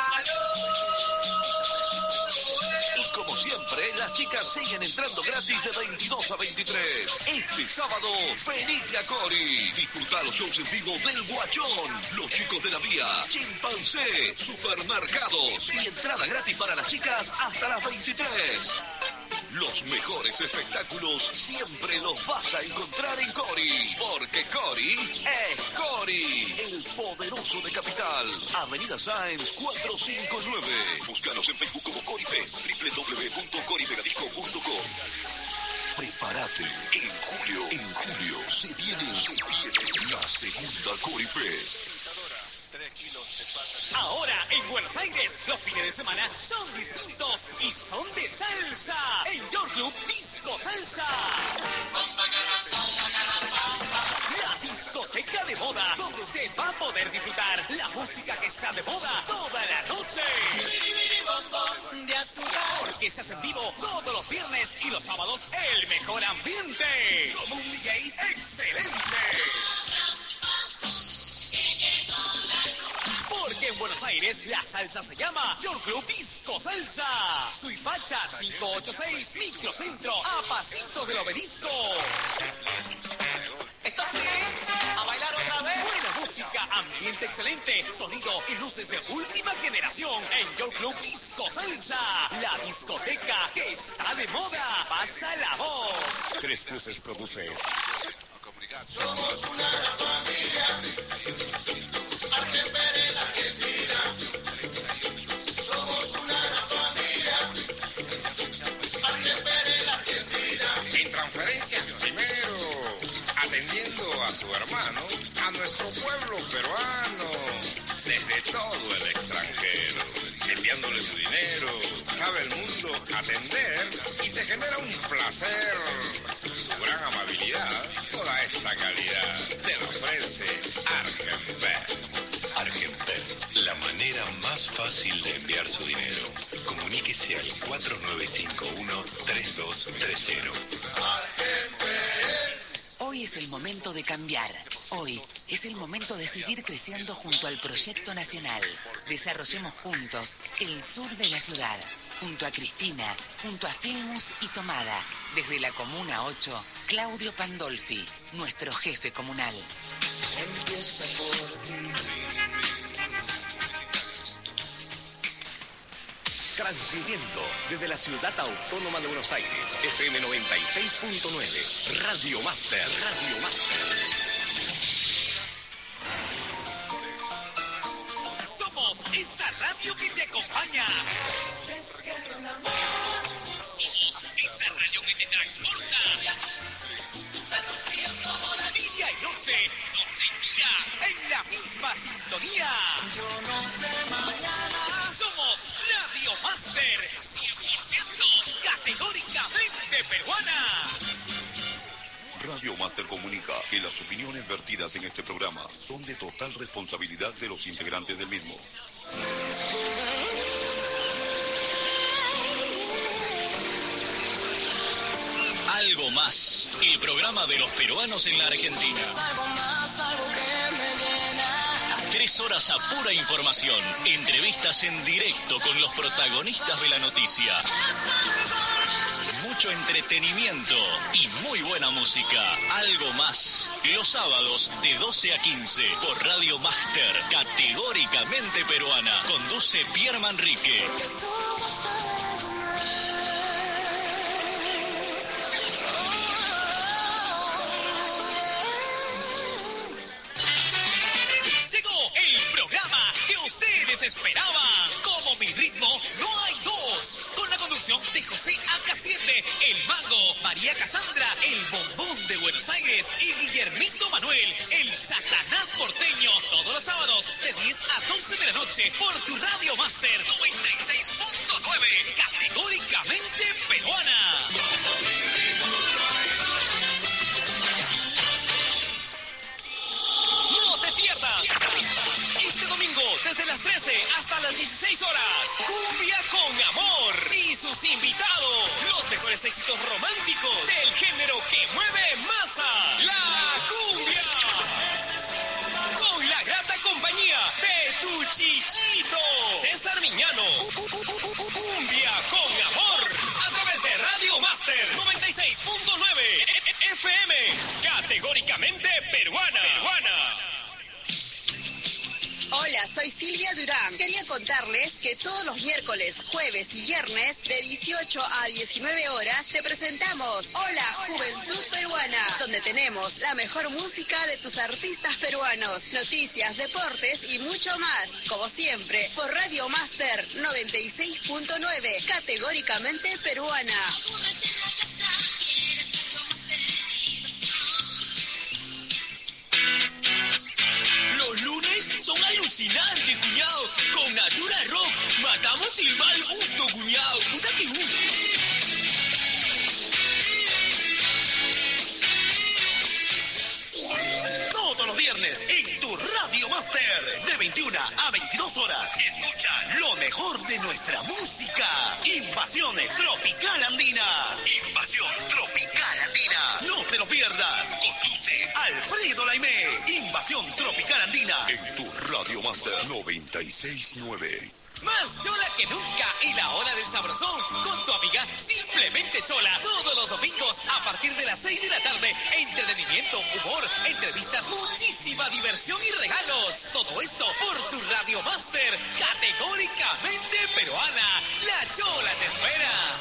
Y como siempre, las chicas siguen entrando gratis de veintidós a veintitrés. Este sábado, venite a Cori. Disfruta los shows en vivo del Guachón, los chicos de la vía, Chimpancé, Supermercados y entrada gratis para las chicas hasta las veintitrés. Los mejores espectáculos siempre los vas a encontrar en Cori, porque Cori es Cori, el poderoso de Capital. Avenida Sáenz cuatrocientos cincuenta y nueve. Búscanos en Facebook como CoriFest, doble u doble u doble u punto cori megadisco punto com. Prepárate, en julio, en julio se viene, se viene la segunda CoriFest. Ahora en Buenos Aires los fines de semana son distintos y son de salsa. En Your Club Disco Salsa. La discoteca de moda, donde usted va a poder disfrutar la música que está de moda toda la noche. De azúcar. Orquestas en vivo todos los viernes y los sábados el mejor ambiente. Como un D J excelente. Porque en Buenos Aires la salsa se llama Your Club Disco Salsa. Suipacha cinco ocho seis, Microcentro, a pasitos del Obelisco. ¿Estás bien? ¿A bailar otra vez? Buena música, ambiente excelente, sonido y luces de última generación en Your Club Disco Salsa. La discoteca que está de moda. Pasa la voz. Tres Cruces produce. Somos una gran familia. Primero, atendiendo a su hermano, a nuestro pueblo peruano, desde todo el extranjero, enviándole su dinero, sabe el mundo atender y te genera un placer. Su gran amabilidad, toda esta calidad, te la ofrece Argenpet. Argenpet, fácil de enviar su dinero. Comuníquese al cuatro nueve cinco uno tres dos tres cero. Hoy es el momento de cambiar. Hoy es el momento de seguir creciendo junto al proyecto nacional. Desarrollemos juntos el sur de la ciudad. Junto a Cristina, junto a Filmus y Tomada. Desde la Comuna ocho, Claudio Pandolfi, nuestro jefe comunal. Empieza por ti. Transmitiendo desde la Ciudad Autónoma de Buenos Aires, F M noventa y seis punto nueve, Radio Master, Radio Master. Somos esa radio que te acompaña. Somos esa radio que te transporta. Día y noche, noche y día, en la misma sintonía. Yo no sé mañana. Somos Radio Master, cien por ciento categóricamente peruana. Radio Master comunica que las opiniones vertidas en este programa son de total responsabilidad de los integrantes del mismo. Algo más, el programa de los peruanos en la Argentina. Algo más, algo que me llena. Tres horas a pura información, entrevistas en directo con los protagonistas de la noticia. Mucho entretenimiento y muy buena música. Algo más. Los sábados de doce a quince por Radio Master, categóricamente peruana. Conduce Pierre Manrique. Llegó el programa que ustedes esperaban. Como mi ritmo, no hay dos. Con la conducción de José A K siete, el Mago, María Casandra, el Bombón de Buenos Aires y Guillermito Manuel, el Satanás porteño, todos los sábados de diez a doce de la noche por tu Radio Master noventa y seis punto nueve, categóricamente peruana. No te pierdas. Este domingo, desde las trece hasta las dieciséis horas, Cumbia con Amor y sus invitados, los mejores éxitos románticos del género que mueve masa, la cumbia. Con la grata compañía de tu chichito, César Miñano. Cumbia con Amor, a través de Radio Master noventa y seis punto nueve F M, categóricamente peruana. peruana. Hola, soy Silvia Durán. Quería contarles que todos los miércoles, jueves y viernes de dieciocho a diecinueve horas te presentamos Hola Juventud Peruana, donde tenemos la mejor música de tus artistas peruanos, noticias, deportes y mucho más. Como siempre, por Radio Master noventa y seis punto nueve, categóricamente peruana. Son alucinantes, cuñado. Con Natura Rock matamos el mal gusto, cuñado. Puta que gusto. Todos los viernes en tu Radio Master, de veintiuna a veintidós horas. Escucha lo mejor de nuestra música. Invasión Tropical Andina. Invasión Tropical Andina. No te lo pierdas. Conduce Alfredo Laimé. Invasión Tropical Andina. En tu Radio Master noventa y seis punto nueve. Más chola que nunca y la hora del sabrosón con tu amiga Simplemente Chola. Todos los domingos a partir de las seis de la tarde. Entretenimiento, humor, entrevistas, muchísima diversión y regalos. Todo esto por tu Radio Master, categóricamente peruana. La Chola te espera.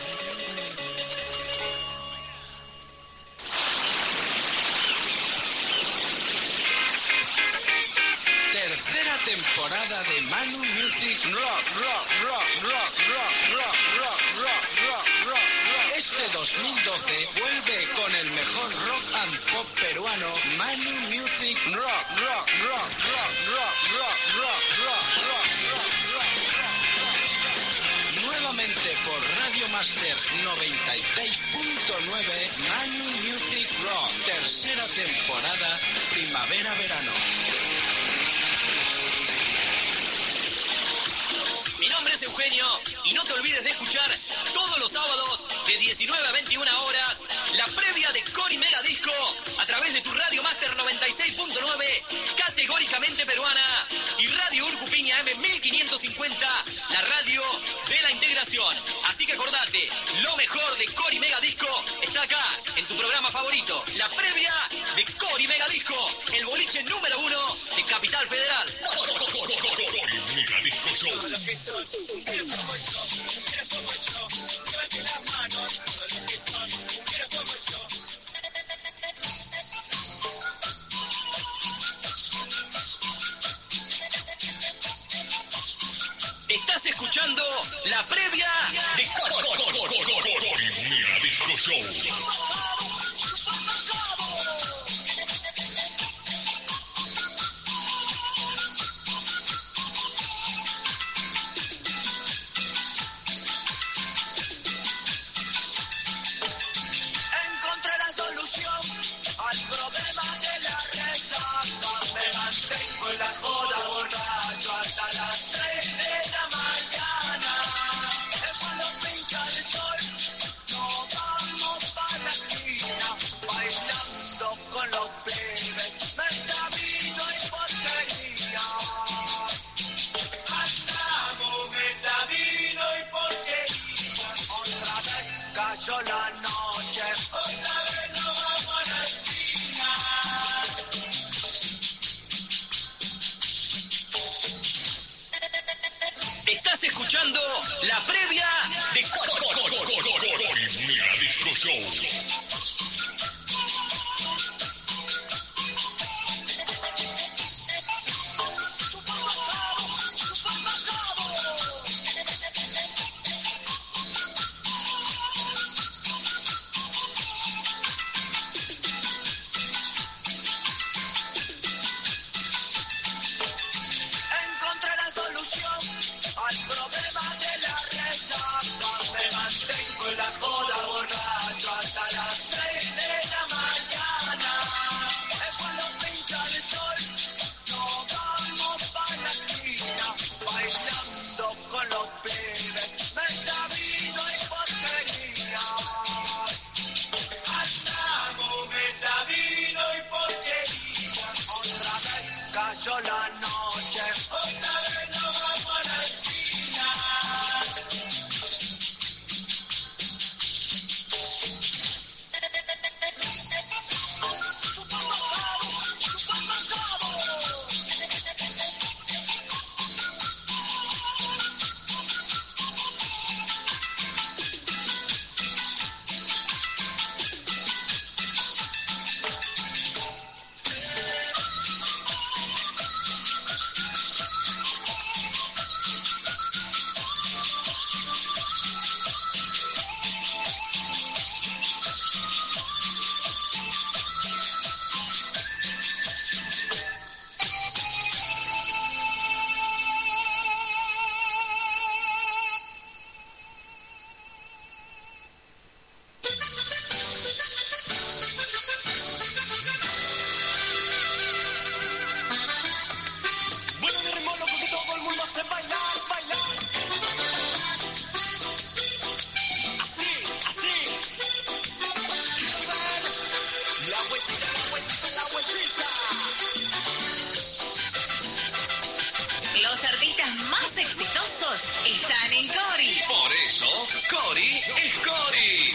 Tercera temporada de Manu Music Rock, rock, rock, rock, rock, rock, rock, rock, rock, rock, rock. Este dos mil doce vuelve con el mejor rock and pop peruano, Manu Music Rock, rock, rock, rock, rock, rock, rock, rock, rock, rock, rock. Nuevamente por Radio Master noventa y seis punto nueve, Manu Music Rock, tercera temporada, primavera-verano. nombre es Eugenio y no te olvides de escuchar todos los sábados de diecinueve a veintiuna horas la previa de Cori Mega Disco a través de tu Radio Master noventa y seis punto nueve, categóricamente peruana, y Radio Urcupiña M mil quinientos cincuenta, la radio de la integración. Así que acordate, lo mejor de Cori Mega Disco está acá en tu programa favorito, la previa de Cori Mega Disco, el boliche número uno de Capital Federal. Cori Mega Disco Show. Estás escuchando la previa de Cori Mega Disco Show. Estás escuchando la previa de Cori Mega Disco Show. Están en Cori. Por eso, Cori es Cori.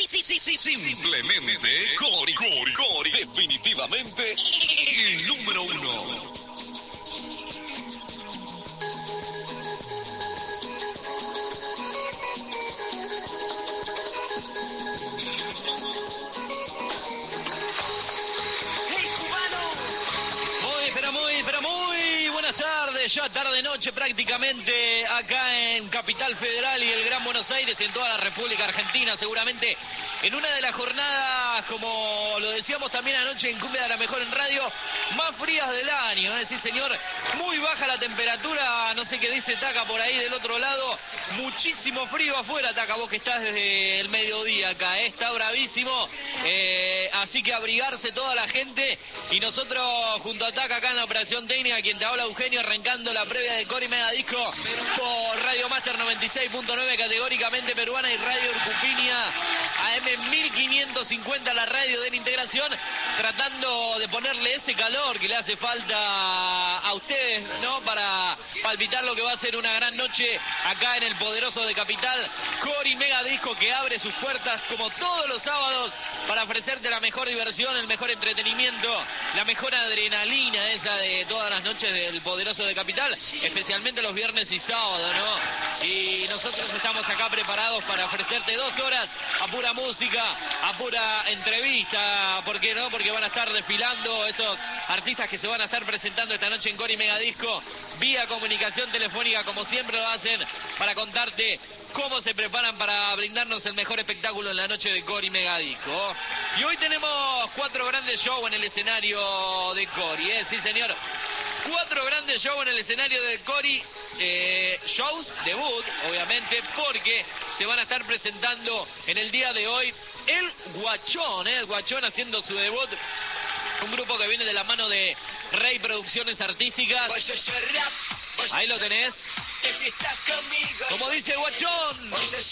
sí, sí, sí, sí, simplemente Cori, Cori, Cori, definitivamente el número uno. Ya tarde-noche prácticamente acá en Capital Federal y el Gran Buenos Aires y en toda la República Argentina, seguramente en una de las jornadas, como lo decíamos también anoche en Cumbia de la Mejor en Radio, más frías del año, ¿eh? Sí señor, muy baja la temperatura, no sé qué dice Taca por ahí del otro lado, muchísimo frío afuera, Taca, vos que estás desde el mediodía acá, ¿eh? Está bravísimo, eh, así que abrigarse toda la gente y nosotros junto a Taca acá en la operación técnica, quien te habla Eugenio, arrancando la previa de Cori Mega Disco por Radio Master noventa y seis punto nueve, categóricamente peruana, y Radio Urcupinia A M mil quinientos cincuenta, la radio de la integración, tratando de ponerle ese calor que le hace falta a ustedes, ¿no? Para palpitar lo que va a ser una gran noche acá en el poderoso de Capital. Cori Mega Disco, que abre sus puertas como todos los sábados para ofrecerte la mejor diversión, el mejor entretenimiento, la mejor adrenalina esa de todas las noches del poderoso de Capital, especialmente los viernes y sábados, ¿no? Y nosotros estamos acá preparados para ofrecerte dos horas a pura música, a pura entrevista, ¿por qué no? Porque van a estar desfilando esos artistas que se van a estar presentando esta noche en Cori Mega Disco, vía comunicación telefónica, como siempre lo hacen, para contarte cómo se preparan para brindarnos el mejor espectáculo en la noche de Cori Mega Disco. Y hoy tenemos cuatro grandes shows en el escenario de Cori, ¿eh? Sí, señor. Cuatro grandes shows en el escenario de Cori, eh, shows debut, obviamente, porque se van a estar presentando en el día de hoy el Guachón, ¿eh? El Guachón haciendo su debut, un grupo que viene de la mano de Rey Producciones Artísticas. Ahí lo tenés. Como dice el Guachón.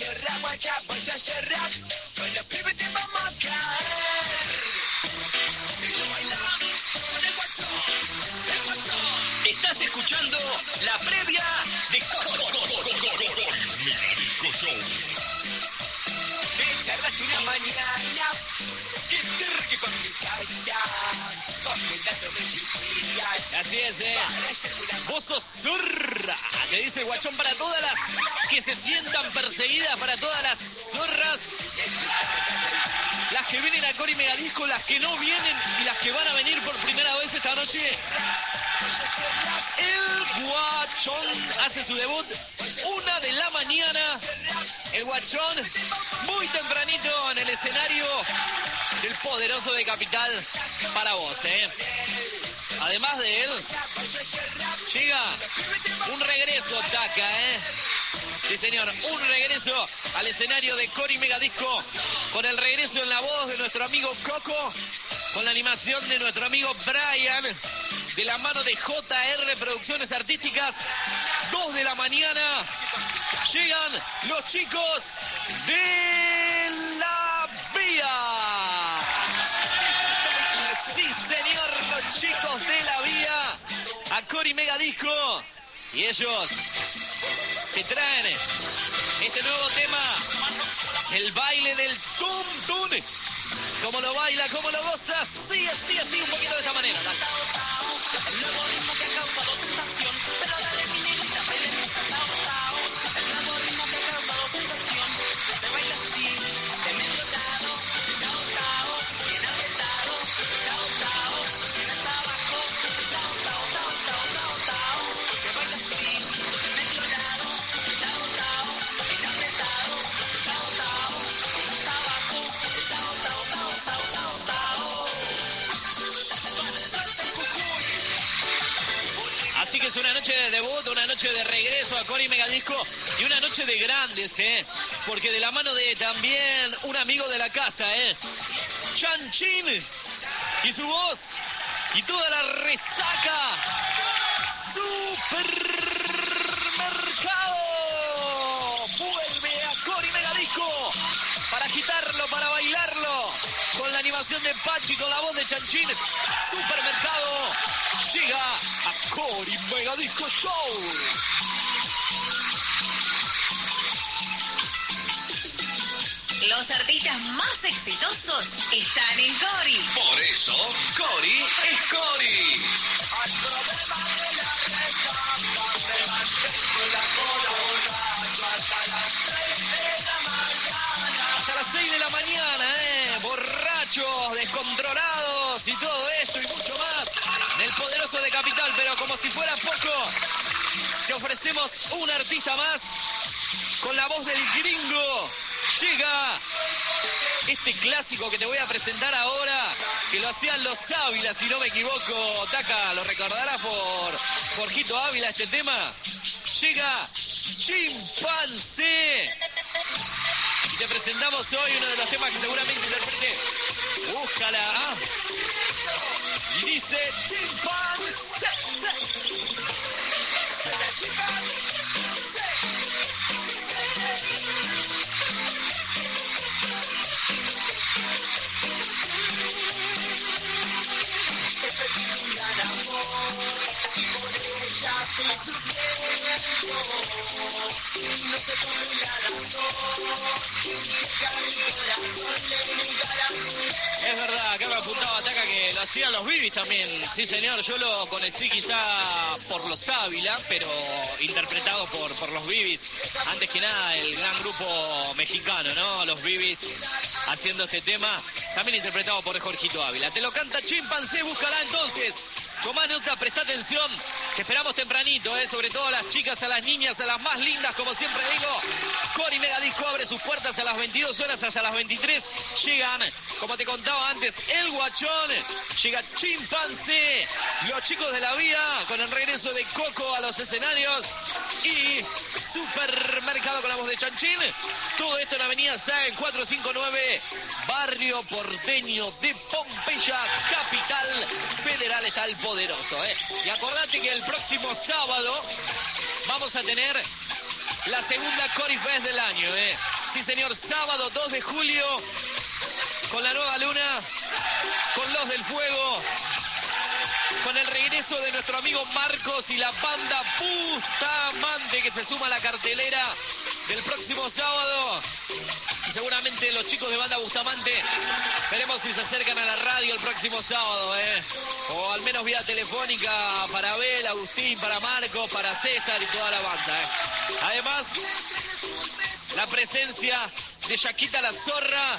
Estás escuchando la previa de Disco Show. Me charlaste una mañana que te regué pa' mi casa, comentando recibías. Así es, eh. Vos sos zorra, te dice el Guachón, para todas las que se sientan perseguidas, para todas las zorras, las que vienen a Cori Mega Disco, las que no vienen y las que van a venir por primera vez esta noche. El Guachón hace su debut una de la mañana. El Guachón muy tempranito en el escenario del poderoso de Capital para vos, ¿eh? Además de él, llega un regreso, Taca, ¿eh? Sí, señor, un regreso al escenario de Cori Mega Disco, con el regreso en la voz de nuestro amigo Coco, con la animación de nuestro amigo Brian, de la mano de J R Producciones Artísticas. Dos de la mañana llegan los chicos de La Vía. Sí, señor, los chicos de La Vía a Cori Mega Disco, y ellos te traen este nuevo tema, el baile del tum tum. Cómo lo baila, cómo lo goza, sí, así, así, un poquito de esta manera. Dale. El nuevo ritmo que ha causado sensación, pero dale minita, bailemos a tao tao. El nuevo ritmo que ha causado sensación, se baila así, de medio lado, tao tao, bien apretado, tao tao, bien hasta abajo, tao tao tao tao tao tao. Se baila así, de medio lado, tao tao, bien apretado, tao tao, bien hasta abajo, tao tao tao tao tao tao. Así que es una noche de debut, una noche de regreso a Cori Mega Disco y una noche de grandes, ¿eh? Porque de la mano de también un amigo de la casa, ¿eh? Chanchín y su voz y toda la resaca. Supermercado vuelve a Cori Mega Disco para agitarlo, para bailarlo, con la animación de Pachi, con la voz de Chanchín. Supermercado llega a Cori Mega Disco Show. Los Los artistas más exitosos están en Cori. Por eso, Cori es Cori. Hasta las seis de la mañana, ¿eh? Borrachos, descontrolados y todo esto y mucho más en el poderoso de Capital. Pero como si fuera poco, te ofrecemos un artista más con la voz del gringo. Llega este clásico que te voy a presentar ahora, que lo hacían los Ávila, si no me equivoco. Taca, ¿lo recordarás por Jorgito Ávila este tema? Llega Chimpancé. Y te presentamos hoy uno de los temas que seguramente interprete. Búscala. ¿Ah? Y dice Chimpancé. No sé por la razón, Es verdad, acá me apuntaba Taca que lo hacían los Bibis también. Sí, señor, yo lo conocí quizá por los Ávila, pero interpretado por, por los Bibis. Antes que nada, el gran grupo mexicano, ¿no? Los Bibis haciendo este tema, también interpretado por Jorgito Ávila. Te lo canta Chimpancé, búscala entonces. Tomá nota, presta atención, que esperamos tempranito, ¿eh? Sobre todo a las chicas, a las niñas, a las más lindas, como siempre digo. Cori Megadisco abre sus puertas a las veintidós horas hasta las veintitrés. Llegan, como te contaba antes, El Guachón, llega Chimpancé, los chicos de la vía, con el regreso de Coco a los escenarios y Supermercado con la voz de Chanchín. Todo esto en Avenida Sáenz cuatrocientos cincuenta y nueve, Barrio Porteño de Pompeya, Capital Federal. Está el poderoso, ¿eh? Y acordate que el próximo sábado vamos a tener la segunda Cori Fest del año, ¿eh? Sí, señor, sábado dos de julio, con la nueva luna, con Los del Fuego, con el regreso de nuestro amigo Marcos y la banda Bustamante, que se suma a la cartelera del próximo sábado. Y seguramente los chicos de banda Bustamante, veremos si se acercan a la radio el próximo sábado, ¿eh? O al menos vía telefónica para Abel, Agustín, para Marcos, para César y toda la banda, ¿eh? Además, la presencia de Yaquita la Zorra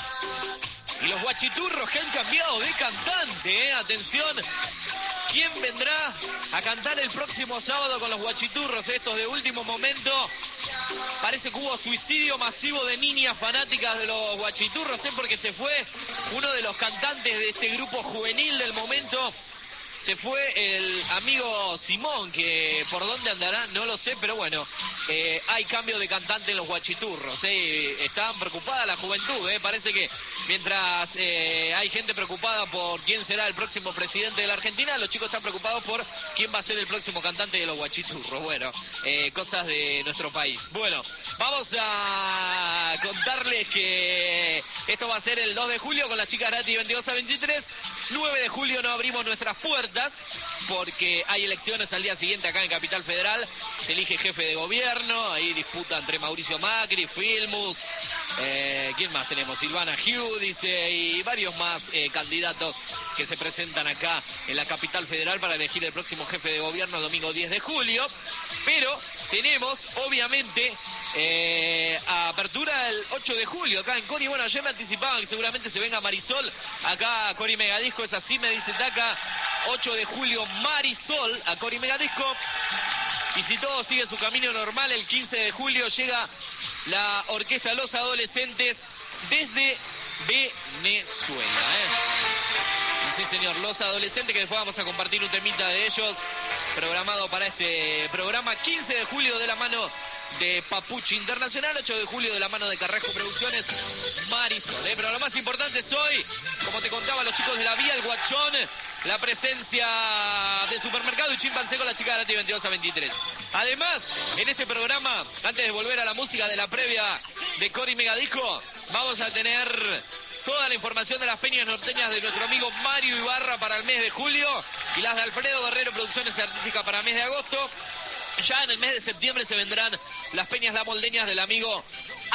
y los Guachiturros, que han cambiado de cantante, ¿eh? Atención, ¿quién vendrá a cantar el próximo sábado con los Guachiturros? Estos de último momento. Parece que hubo suicidio masivo de niñas fanáticas de los Guachiturros, ¿eh? Porque se fue uno de los cantantes de este grupo juvenil del momento. Se fue el amigo Simón, que por dónde andará, no lo sé, pero bueno, eh, hay cambio de cantante en los Guachiturros. Eh. Estaban preocupada la juventud, eh. Parece que mientras eh, hay gente preocupada por quién será el próximo presidente de la Argentina, los chicos están preocupados por quién va a ser el próximo cantante de los Guachiturros. Bueno, eh, cosas de nuestro país. Bueno, vamos a contarles que esto va a ser el dos de julio con las chicas gratis veintidós a veintitrés. nueve de julio no abrimos nuestras puertas porque hay elecciones al día siguiente acá en Capital Federal. Se elige jefe de gobierno, ahí disputa entre Mauricio Macri, Filmus, eh, ¿quién más tenemos? Silvana Giudice y varios más eh, candidatos que se presentan acá en la Capital Federal para elegir el próximo jefe de gobierno el domingo diez de julio. Pero tenemos, obviamente, eh, a apertura el ocho de julio acá en Cori. Bueno, ayer me anticipaban que seguramente se venga Marisol acá a Cori Megadisco. Es así, me dice Taca. ocho de julio, Marisol a Cori Megadisco. Y si todo sigue su camino normal, el quince de julio llega la orquesta Los Adolescentes desde Venezuela, ¿eh? Sí, señor, Los Adolescentes, que después vamos a compartir un temita de ellos programado para este programa. quince de julio de la mano de Papuchi Internacional, ocho de julio de la mano de Carrasco Producciones, Marisol, ¿eh? Pero lo más importante es hoy, como te contaba, los chicos de la vía, El Guachón, la presencia de Supermercado y Chimpancé con la chica de la veintidós a veintitrés. Además, en este programa, antes de volver a la música de la previa de Cori Megadisco, vamos a tener toda la información de las peñas norteñas de nuestro amigo Mario Ibarra para el mes de julio y las de Alfredo Guerrero Producciones Artísticas para el mes de agosto. Ya en el mes de septiembre se vendrán las peñas lamoldeñas del amigo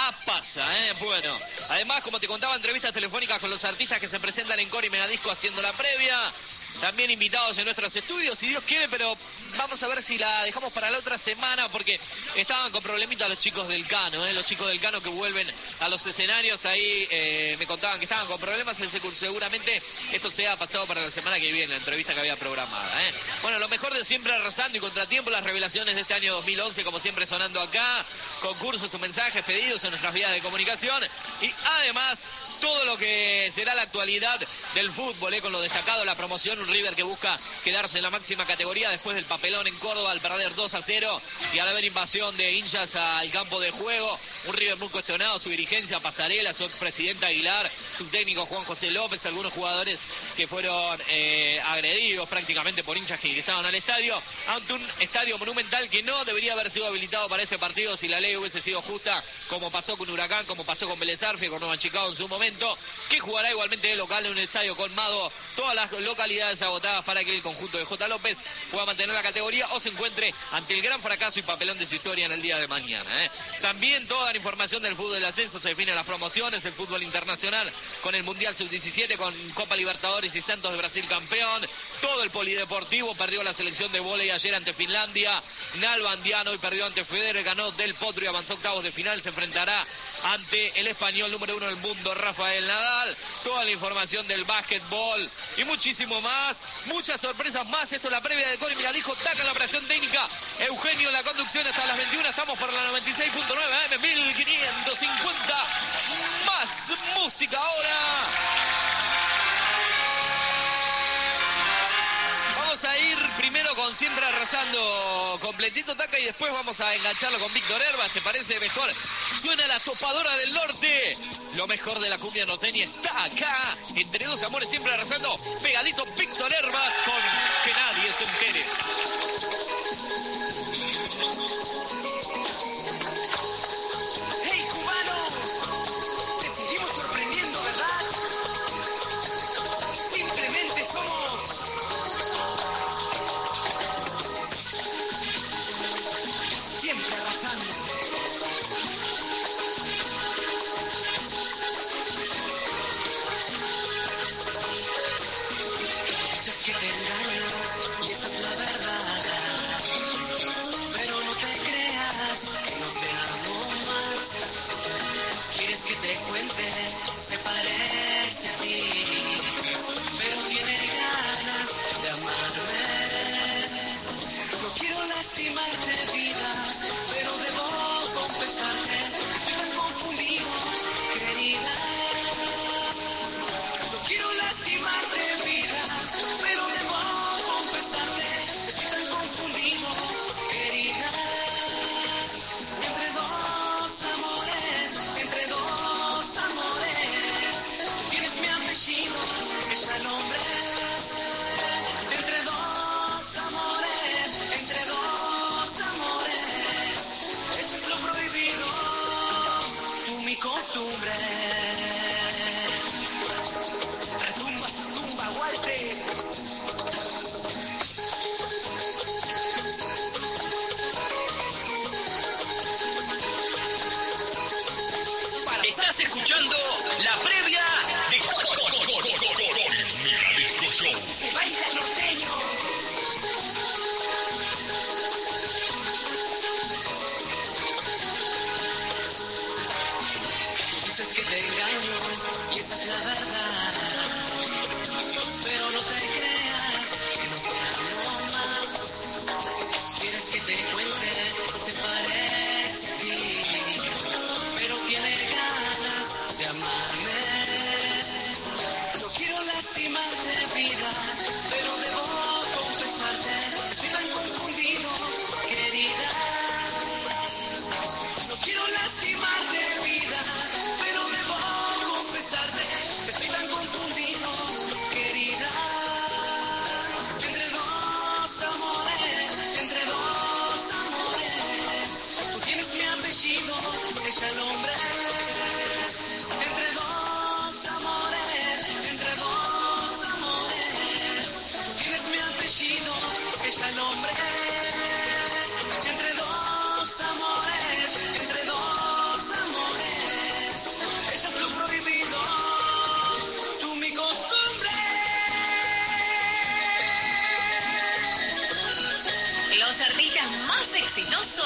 Ah, pasa, ¿eh? Bueno, además, como te contaba, entrevistas telefónicas con los artistas que se presentan en Cori Megadisco haciendo la previa. También invitados en nuestros estudios, si Dios quiere, pero vamos a ver si la dejamos para la otra semana, porque estaban con problemitas los chicos del Cano, ¿eh? Los chicos del Cano que vuelven a los escenarios, ahí eh, me contaban que estaban con problemas, seguramente esto se ha pasado para la semana que viene, la entrevista que había programada, ¿eh? Bueno, lo mejor de siempre arrasando y contratiempo, las revelaciones de este año dos mil once, como siempre sonando acá, concursos, tus mensajes, pedidos en nuestras vías de comunicación, y además todo lo que será la actualidad del fútbol, ¿eh? Con lo destacado, la promoción, un River que busca quedarse en la máxima categoría después del papelón en Córdoba al perder dos a cero y al haber invasión de hinchas al campo de juego. Un River muy cuestionado, su dirigencia, Pasarela, su presidente Aguilar, su técnico Juan José López, algunos jugadores que fueron eh, agredidos prácticamente por hinchas que ingresaban al estadio, ante un estadio monumental que no debería haber sido habilitado para este partido si la ley hubiese sido justa, como pasó con Huracán, como pasó con Vélez Arfiel, con Nueva Chicago en su momento, que jugará igualmente de local en un estadio colmado, todas las localidades agotadas para que el conjunto de J. López pueda mantener la categoría o se encuentre ante el gran fracaso y papelón de su historia en el día de mañana, ¿eh? También toda la información del fútbol del ascenso, se definen las promociones, el fútbol internacional con el Mundial sub diecisiete, con Copa Libertadores y Santos de Brasil campeón, todo el polideportivo, perdió la selección de vóley ayer ante Finlandia, Naldo Andiano y perdió ante Federer, ganó Del Potro y avanzó octavos de final, se enfrentará ante el español número uno del mundo, Rafael Nadal, toda la información del básquetbol y muchísimo más, muchas sorpresas más. Esto es la previa de Cori Megadisco, taca en la operación técnica, Eugenio en la conducción hasta las veintiuna, estamos por la noventa y seis punto nueve A M, mil quinientos cincuenta, más música ahora. Vamos a ir primero con Siempre Arrasando completito, taca, y después vamos a engancharlo con Víctor Herbas. ¿Te parece mejor? Suena la topadora del norte. Lo mejor de la cumbia norteña está acá. Entre dos amores, siempre arrasando. Pegadito Víctor Herbas con Que Nadie Se Entere. Hey, cubano, te seguimos sorprendiendo, ¿verdad? Simplemente somos siempre arrasando. Dices que te engaño y esa es la verdad, pero no te creas que no te amo más. Quieres que te cuente, se parece a ti, pero tiene ganas de amarme. No quiero lastimarte, vida, pero debo confesarte que estoy tan confundido, querida. No quiero lastimarte, vida, pero debo confesarte que estoy tan confundido, querida. Entre dos amores, entre dos amores, tú tienes mi apellido, ella el nombre. Entre dos amores, entre dos amores, eso es lo prohibido, tú mi costumbre. Retumba, tumba, Walter. Estás escuchando la previa de Megadisco Show. Se baila norteño. Dices que te engaño y esa es la verdad, pero no te creas que no te amo más. Quieres que te cuente, se parece a ti, pero tiene ganas de amar.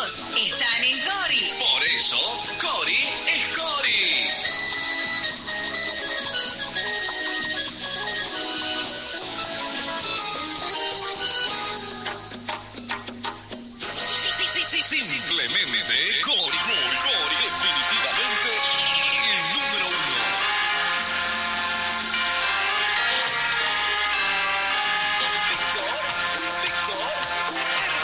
amigos están en Cori. Por eso, Cori es Cori. Simplemente Cori, Cori, Cori, definitivamente el número uno. Víctor, Víctor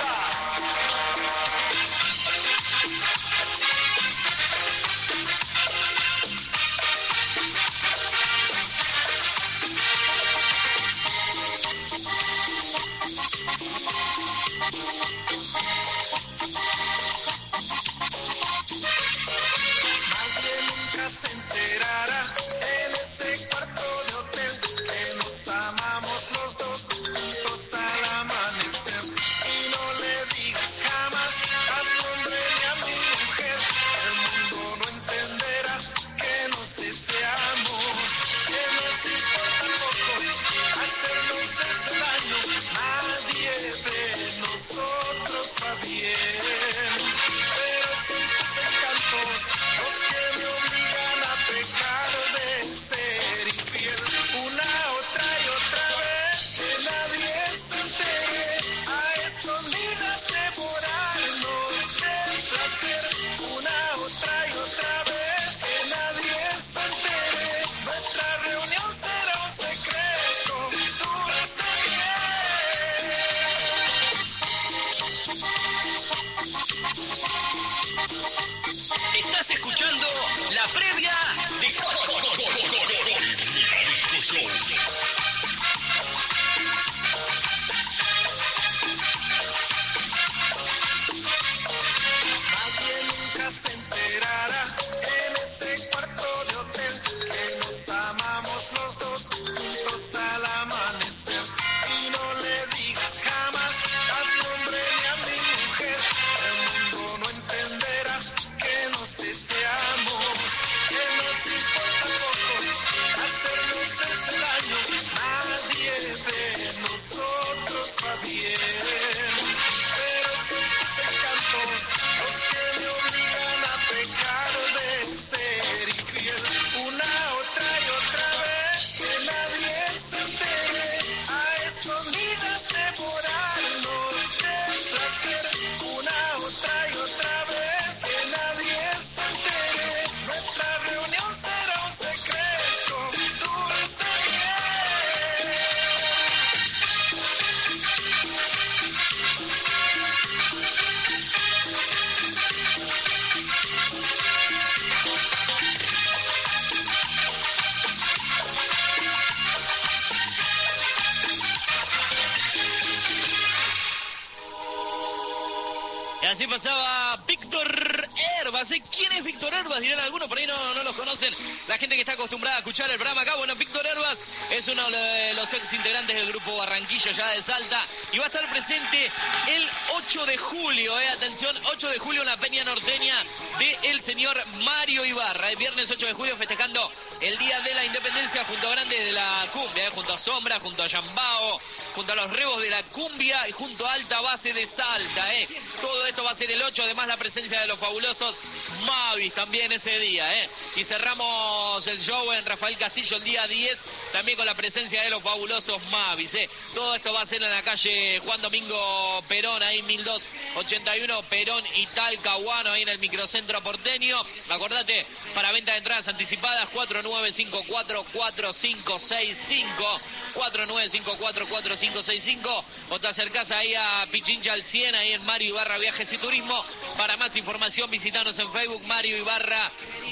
Así pasaba Víctor Herbas. ¿Eh? ¿Quién es Víctor Herbas? Dirán algunos, por ahí no, no los conocen. La gente que está acostumbrada a escuchar el programa acá. Bueno, Víctor Herbas es uno de los ex integrantes del grupo Barranquillo ya de Salta. Y va a estar presente el ocho de julio. Eh. Atención, ocho de julio en la Peña Norteña de el señor Mario Ibarra. El viernes ocho de julio festejando el Día de la Independencia junto a grandes de la cumbia. Eh. Junto a Sombra, junto a Yambao, junto a los rebos de la cumbia y junto a Alta Base de Salta. Eh. Todo esto va a ser el ocho, además la presencia de los fabulosos Mavis también ese día, ¿eh? Y cerramos el show en Rafael Castillo el día diez, también con la presencia de los fabulosos Mavis, ¿eh? Todo esto va a ser en la calle Juan Domingo Perón, ahí mil doscientos ochenta y uno, Perón y Talcahuano, ahí en el microcentro porteño. Acordate, para venta de entradas anticipadas, cuatro nueve cinco cuatro, cuatro cinco seis cinco, cuatro nueve cinco cuatro, cuatro cinco seis cinco, o te acercás ahí a Pichincha al cien, ahí en Mario Ibarra Viajes y Turismo. Para más información visitanos en Facebook Mario Ibarra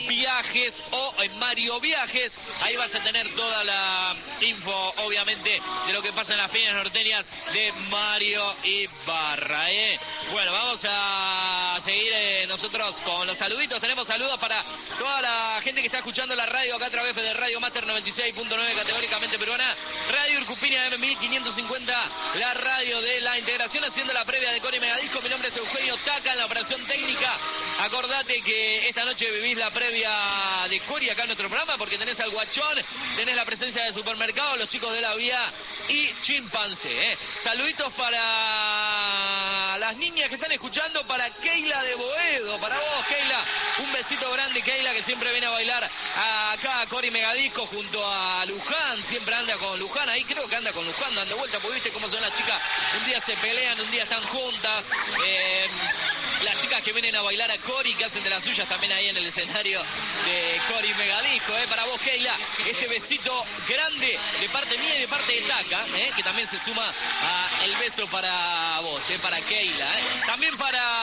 Viajes o en Mario Viajes. Ahí vas a tener toda la info, obviamente, de lo que pasa en las peñas norteñas de Mario Ibarra, ¿eh? Bueno, vamos a seguir eh, nosotros con los saluditos. Tenemos saludos para toda la gente que está escuchando la radio acá a través de Radio Master noventa y seis punto nueve, categóricamente peruana. Radio Urcupiña M mil quinientos cincuenta, la radio de la integración, haciendo la previa de Cori Megadisco. Mi nombre es Eugenio Taca en la operación técnica. Acordate que esta noche vivís la previa de Cori acá en nuestro programa, porque tenés al Guachón, tenés la presencia de supermercado, los chicos de la vía y Chimpancé, ¿eh? Saluditos para las niñas que están escuchando, para Keila de Boedo. Para vos, Keila. Un besito grande, Keila, que siempre viene a bailar acá a Cori Megadisco junto a Luján. Siempre anda con Luján. Ahí creo que anda con Luján dando vuelta, porque viste cómo son las chicas. Un día se pelean, un día están juntas. Eh, las chicas que vienen a bailar a Cori, que hacen de las suyas también ahí en el escenario de Cori Megadisco. Eh. Para vos, Keila, este besito grande de parte mía y de parte de Taca, eh, que también se suma a el beso para vos, eh, para Keila. Eh. También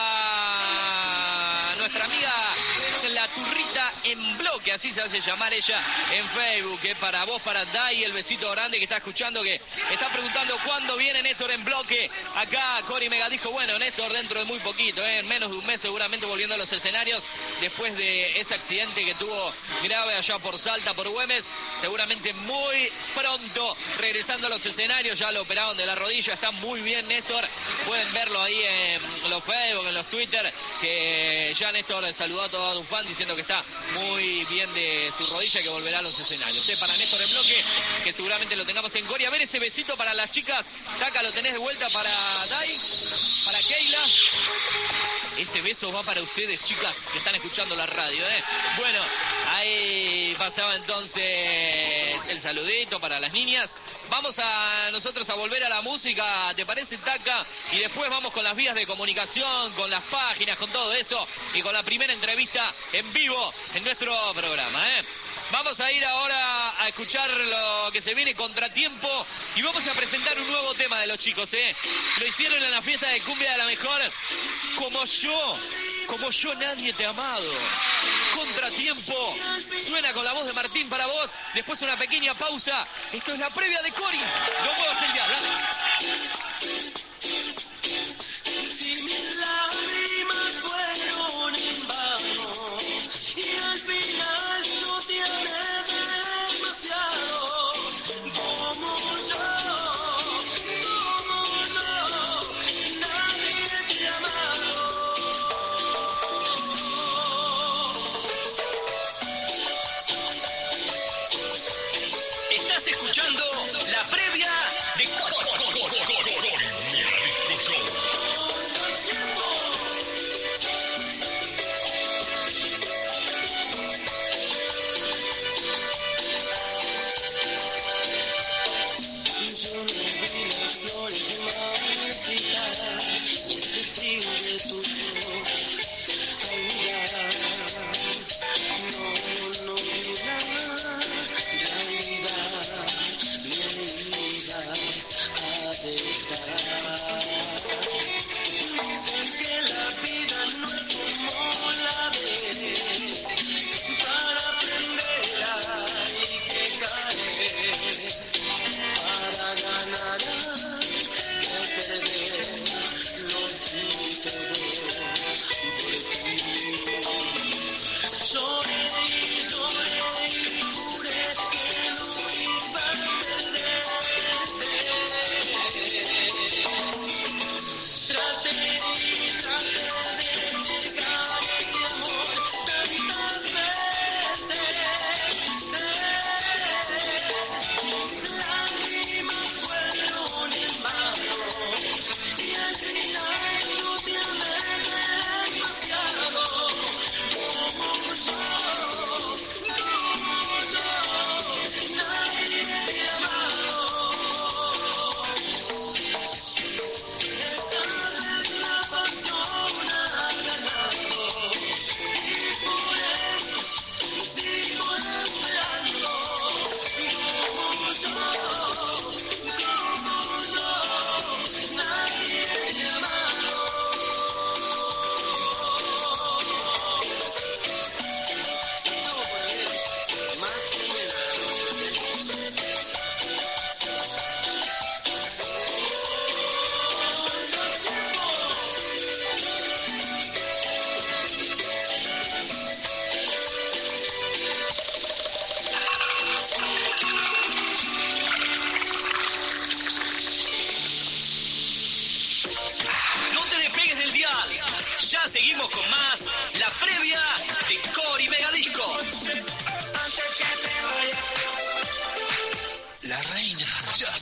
para nuestra amiga La Turrita en Bloque, así se hace llamar ella en Facebook. Eh. Para vos, para Dai, el besito grande que está escuchando, que está preguntando cuándo viene Néstor en Bloque acá a Cori Megadisco. Bueno, Néstor dentro de muy poquito, eh, en menos de un mes seguramente volviendo a los escenarios después de ese accidente que tuvo grave allá por Salta, por Güemes. Seguramente muy pronto regresando a los escenarios. Ya lo operaron de la rodilla, está muy bien Néstor. Pueden verlo ahí en los Facebook, en los Twitter, que ya Néstor saludó a todos sus fans diciendo que está muy bien de su rodilla y que volverá a los escenarios. Eh, para Néstor en Bloque, que seguramente lo tengamos en Cori. A ver ese besito para las chicas. Taca, lo tenés de vuelta para Dai, para Keila. Ese beso va para ustedes, chicas, que están escuchando la radio, ¿eh? Bueno, ahí pasaba entonces el saludito para las niñas. Vamos a nosotros a volver a la música, ¿te parece, Taca? Y después vamos con las vías de comunicación, con las páginas, con todo eso, y con la primera entrevista en vivo en nuestro programa, ¿eh? Vamos a ir ahora a escuchar lo que se viene, Contratiempo, y vamos a presentar un nuevo tema de los chicos, ¿eh? Lo hicieron en la fiesta de Cumbia de la Mejor. Como yo, como yo nadie te ha amado. Contratiempo, suena con la voz de Martín para vos. Después una pequeña pausa. Esto es la previa de Cori. No puedo hacer ya, ¿verdad? Si mis lágrimas fueron en vano y al final yo te amé demasiado, como yo, como yo, nadie te ha amado. Estás escuchando la previa de seguimos con más, la previa de Cori Megadisco. La reina ya se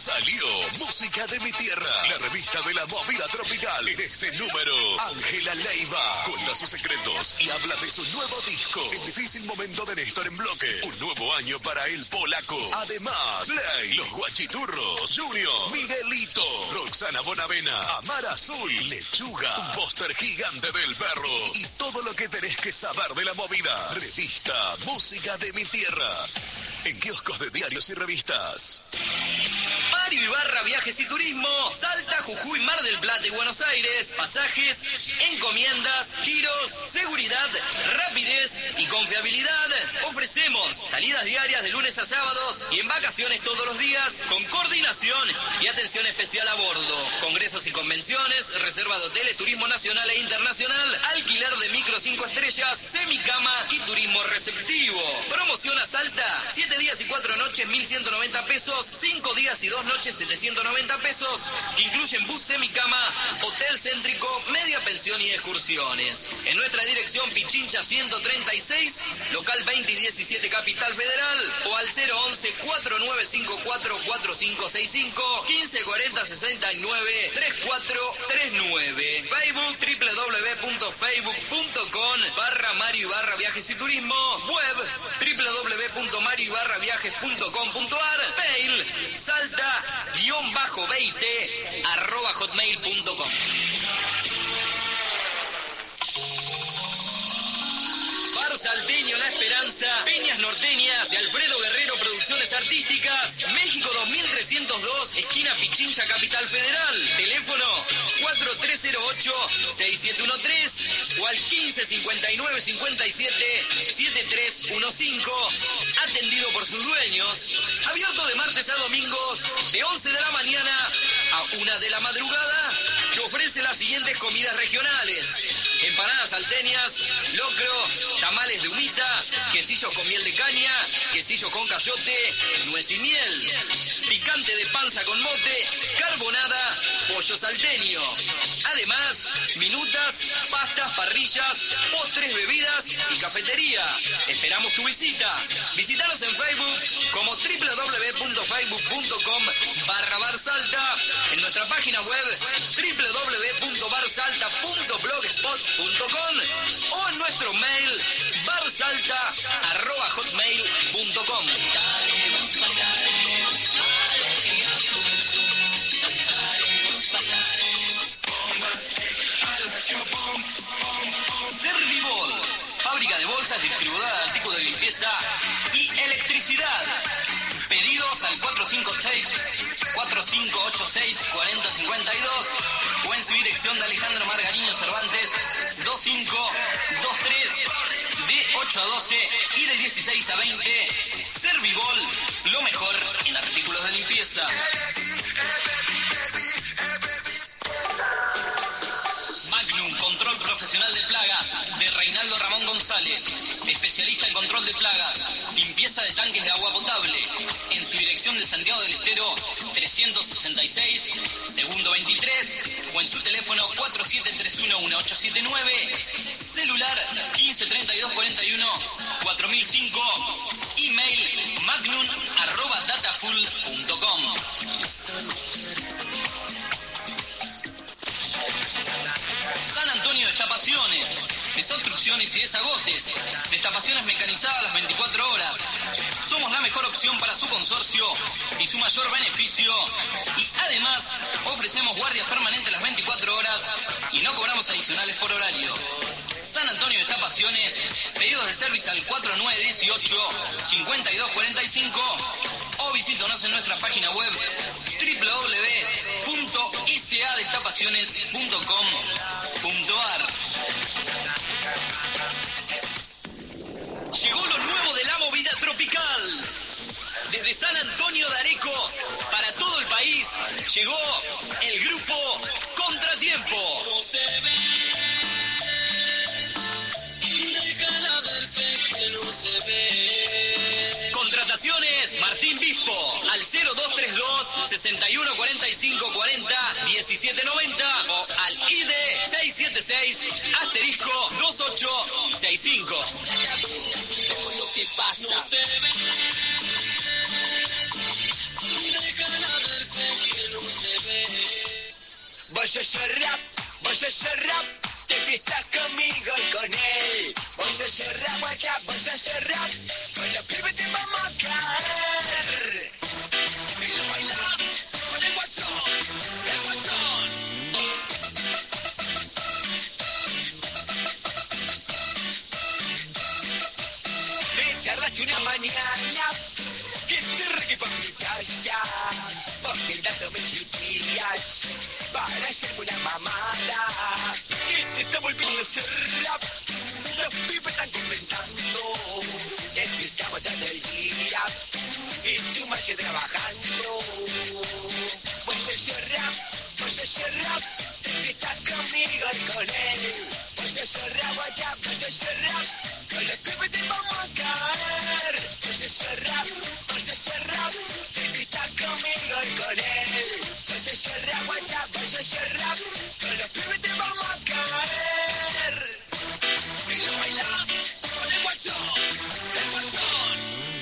Salió Música de mi Tierra, la revista de la movida tropical. En este número, Ángela Leiva cuenta sus secretos y habla de su nuevo disco. El difícil momento de Néstor en bloque. Un nuevo año para el polaco. Además, Play, Los Guachiturros, Junior, Miguelito, Roxana Bonavena, Amar Azul, Lechuga, un póster gigante del perro y todo lo que tenés que saber de la movida. Revista Música de mi Tierra. En kioscos de diarios y revistas. Mario Ibarra Viajes y Turismo, Salta, Jujuy, Mar del Plata y Buenos Aires. Pasajes, encomiendas, giros, seguridad, rapidez y confiabilidad. Ofrecemos salidas diarias de lunes a sábados y en vacaciones todos los días con coordinación y atención especial a bordo. Congresos y convenciones, reserva de hoteles, turismo nacional e internacional, alquiler de micro cinco estrellas, semicama y turismo receptivo. Promoción a Salta, siete días y cuatro noches, mil ciento noventa pesos, cinco días y dos noches, setecientos noventa pesos, que incluyen bus semicama, hotel céntrico, media pensión y excursiones. En nuestra dirección Pichincha ciento treinta y seis, local veinte y diecisiete Capital Federal, o al cero once, cuatro nueve cinco cuatro, cuatro cinco seis cinco, quince cuarenta sesenta y nueve, treinta y cuatro treinta y nueve. Facebook www.facebook.com barra Mario Ibarra Viajes y Turismo, web www punto mario ibarra viajes punto com punto ar, mail salta guión bajo veinte arroba hotmail punto com. Bar Salteño La Esperanza, Peñas Norteñas de Alfredo Guerrero Producciones Artísticas, México dos mil trescientos dos, esquina Pichincha, Capital Federal. Teléfono cuatro tres cero ocho, seis siete uno tres o al quince cincuenta y nueve cincuenta y siete, setenta y tres quince. Atendido por sus dueños. Abierto de martes a domingos de once de la mañana a una de la madrugada, que ofrece las siguientes comidas regionales: empanadas salteñas, locro, tamales de humita, quesillos con miel de caña, quesillos con cayote, nuez y miel, picante de panza con mote, carbonada, pollo salteño. Además, minutas, pastas, parrillas, postres, bebidas y cafetería. Esperamos tu visita. Visítanos en Facebook como www.facebook.com barra barsalta, en nuestra página web www punto barsalta punto blogspot punto com o en nuestro mail barsalta arroba hotmail punto com. Servibol, fábrica de bolsas, distribuidora de artículos de limpieza y electricidad. Pedidos al cuatro cinco seis, cuatro cinco ocho seis, cuatro cero cinco dos o en su dirección de Alejandro Margariño Cervantes dos cinco dos tres, de ocho a doce y de dieciséis a veinte. Servibol, lo mejor en artículos de limpieza. Magnum, control profesional de plagas, de Reinaldo Ramón González, especialista en control de plagas, limpieza de tanques de agua potable, en su dirección de Santiago del Estero trescientos sesenta y seis, segundo veintitrés, o en su teléfono cuatro siete tres uno, uno ocho siete nueve, celular quince treinta y dos cuarenta y uno, cuatro mil cinco, email magnum arroba datafull punto com. San Antonio Destapaciones, desobstrucciones y desagotes, destapaciones mecanizadas las veinticuatro horas. Somos la mejor opción para su consorcio y su mayor beneficio, y además ofrecemos guardias permanentes las veinticuatro horas y no cobramos adicionales por horario. San Antonio Destapaciones, pedidos de servicio al cuatro nueve uno ocho, cinco dos cuatro cinco o visítanos en nuestra página web w w w punto s a destapaciones punto com punto ar. Llegó lo nuevo de la movida tropical. Desde San Antonio de Areco para todo el país llegó el grupo Contratiempo. Contrataciones Martín Bispo al cero dos tres dos, sesenta y uno cuarenta y cinco cuarenta, diecisiete noventa o al I D seis siete seis asterisco dos ocho seis cinco. ¿Qué pasa? Voy a hacer rap, voy a hacer rap, te fiestas conmigo y con él. Voy a hacer rap, guacha, voy a hacer rap, con los pibes te vamos a caer. Y lo bailás con el guachón, el guachón. Me charlaste una mañana, que te regué por mi casa, porque tanto me insistías para hacerme una mamada, que te está volviendo a hacer rap. Los pibes están comentando que te estamos dando el día y tú marches trabajando. Pues ese rap, pues ese rap, te estás conmigo y con él. Pues ese rap allá, pues ese rap, con los pibes te vamos a caer. Pues ese rap, pues ese rap, te estás conmigo y con él. Pues ese rap allá, pues ese rap, con los pibes te vamos a caer. Y lo bailás con el guachón, el guachón.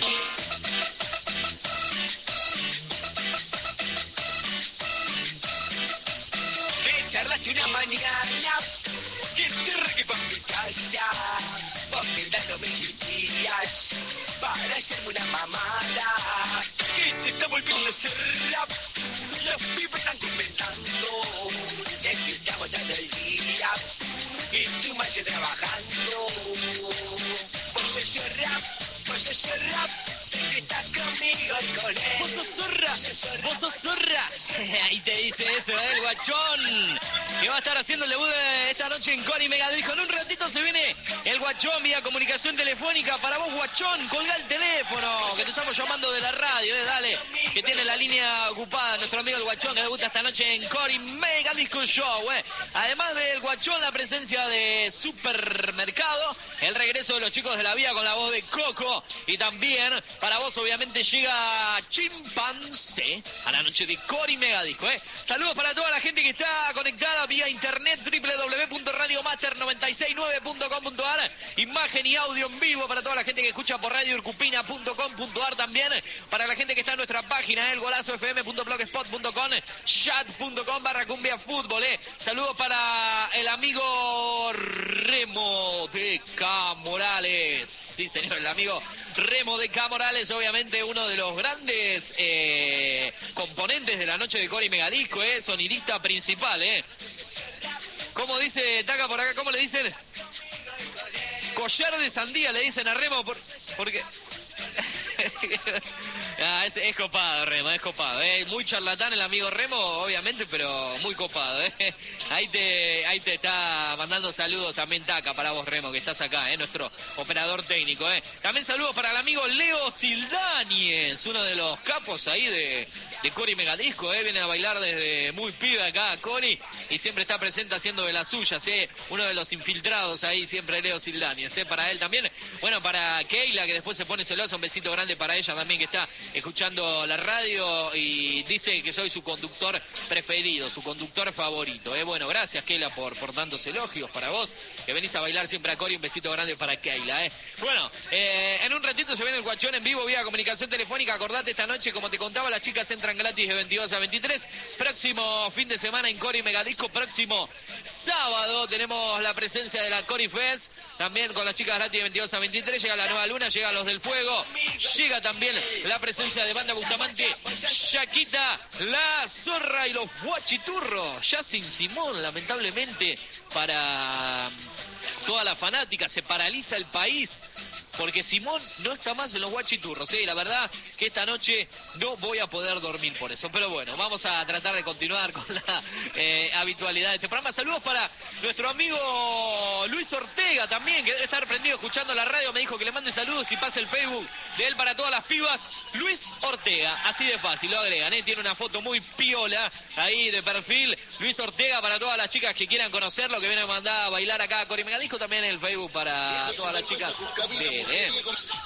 Me charlaste una mañana, que te regué pa' mi casa, porque tanto me insistías para hacerme una mamada, que te está volviendo a hacer rap. Los pibes están comentando que te estamos dando el día y tú marches trabajando. Pues ese rap, pues ese rap, te estás conmigo y con él. Vos sos zorra, vos sos zorra. Ahí te dice eso, ¿eh? El guachón, que va a estar haciendo el debut de esta noche en Cori Megadisco. En un ratito se viene el guachón vía comunicación telefónica. Para vos, guachón, colgá el teléfono, que te estamos llamando de la radio, ¿eh? Dale, que tiene la línea ocupada nuestro amigo el guachón, que debuta esta noche en Cori Megadisco Show, ¿eh? Además del guachón, la presencia de Supermercado, el regreso de los chicos de la vía con la voz de Coco, y también para vos obviamente llega Chimpancé a la noche de Cori Megadisco, ¿eh? Saludos para toda la gente que está conectada vía internet, doble u doble u doble u punto radio master noventa y seis nueve punto com punto a r, imagen y audio en vivo para toda la gente que escucha por radio urcupina punto com punto a r, también para la gente que está en nuestra página, el golazo f m punto blogspot punto com, chat punto com barra cumbia fútbol, ¿eh? Saludos para el amigo Remo de K. Morales, sí señor, el amigo Remo de K. Morales, obviamente uno de los grandes eh, componentes de la noche de Cori Megadisco, ¿eh? Sonidista principal, ¿eh? ¿Cómo dice Taca por acá? ¿Cómo le dicen? Collar de sandía le dicen a Remo por, porque... ah, es, es copado, Remo, es copado, ¿eh? Muy charlatán el amigo Remo, obviamente, pero muy copado, ¿eh? Ahí te, ahí te está mandando saludos también Taca para vos, Remo, que estás acá, ¿eh? Nuestro operador técnico, ¿eh? También saludos para el amigo Leo Sildáñez, uno de los capos ahí de, de Cori Megadisco, ¿eh? Viene a bailar desde muy pibe acá a Cori y siempre está presente haciendo de las suyas, ¿eh? Uno de los infiltrados ahí, siempre Leo Sildáñez, ¿eh? Para él también. Bueno, para Keila, que después se pone celosa, un besito grande para ella también, que está escuchando la radio y dice que soy su conductor preferido, su conductor favorito, ¿eh? Bueno, gracias Keila por, por tantos elogios para vos, que venís a bailar siempre a Cori. Un besito grande para Keila, ¿eh? Bueno, eh, en un ratito se viene el guachón en vivo vía comunicación telefónica. Acordate, esta noche, como te contaba, las chicas entran gratis de veintidós a veintitrés. Próximo fin de semana en Cori Megadisco, próximo sábado tenemos la presencia de la Cori Fest, también con las chicas gratis de veintidós a veintitrés. Llega la Nueva Luna, llega Los del Fuego, llega también la presencia de Banda Bustamante, Yaquita, La Zorra y los Guachiturros. Ya sin Simón, lamentablemente, para toda la fanática, se paraliza el país porque Simón no está más en los Guachiturros, ¿sí? La verdad que esta noche no voy a poder dormir por eso, pero bueno, vamos a tratar de continuar con la eh, habitualidad de este programa. Saludos para nuestro amigo Luis Ortega también, que debe estar prendido escuchando la radio. Me dijo que le mande saludos y pase el Facebook de él para todas las pibas. Luis Ortega, así de fácil, lo agregan, ¿eh? Tiene una foto muy piola ahí de perfil. Luis Ortega para todas las chicas que quieran conocerlo, que vienen a mandar a bailar acá a Cori Megadisco. También el Facebook para todas las chicas de él, ¿eh?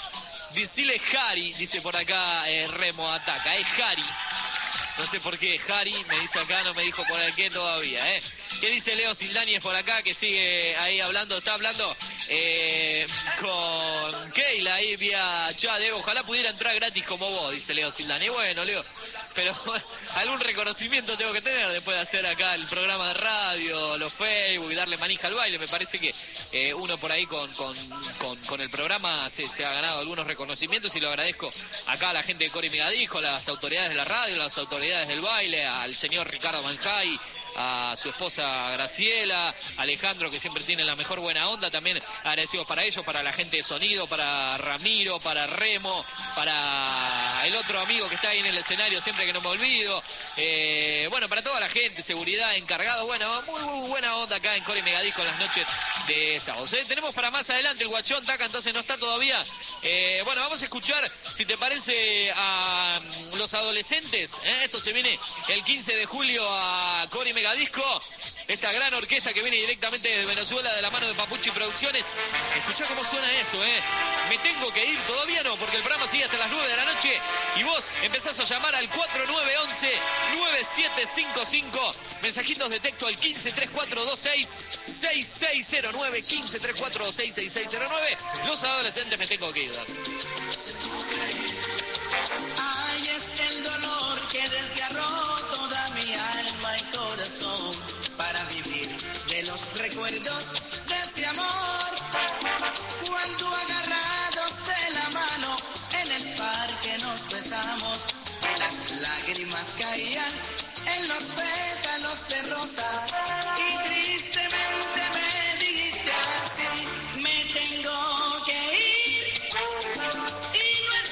Dicile Harry, dice por acá eh, Remo Ataca, es Harry. No sé por qué Harry me dice acá, no me dijo por qué todavía, ¿eh? ¿Qué dice Leo Sildáñez por acá, que sigue ahí hablando, está hablando eh, con Keila ahí vía chat? Ojalá pudiera entrar gratis como vos, dice Leo Sildáñez. Bueno, Leo, pero algún reconocimiento tengo que tener después de hacer acá el programa de radio, los Facebook y darle manija al baile. Me parece que eh, uno por ahí con, con, con, con el programa se, se ha ganado algunos reconocimientos y lo agradezco acá a la gente de Cori Megadisco, a las autoridades de la radio, a las autoridades del baile, al señor Ricardo Manjay, a su esposa Graciela, Alejandro, que siempre tiene la mejor buena onda, también agradecidos para ellos, para la gente de sonido, para Ramiro, para Remo, para el otro amigo que está ahí en el escenario, siempre que no me olvido, eh, bueno, para toda la gente, seguridad, encargado, bueno, muy, muy buena onda acá en Cori Megadisco en las noches de sábado. ¿Eh? Tenemos para más adelante el Guachón Taca, entonces no está todavía, eh, bueno, vamos a escuchar, si te parece, a um, los adolescentes, ¿eh? Esto se viene el quince de julio a Cori Megadisco, esta gran orquesta que viene directamente desde Venezuela de la mano de Papuchi Producciones. Escuchá cómo suena esto, ¿eh? Me tengo que ir, todavía no, porque el programa sigue hasta las nueve de la noche y vos empezás a llamar al cuatro nueve uno uno nueve siete cinco cinco, mensajitos de texto al quince tres cuatro dos seis seis seis cero nueve, quince tres cuatro dos seis seis seis cero nueve. Los adolescentes me tengo que ir. Ay, es el dolor que desgarró toda mi alma y corazón para vivir de los recuerdos de ese amor. Cuando agarrados de la mano en el parque nos besamos y las lágrimas caían en los pétalos de rosa y tristemente me dijiste así: me tengo que ir y no es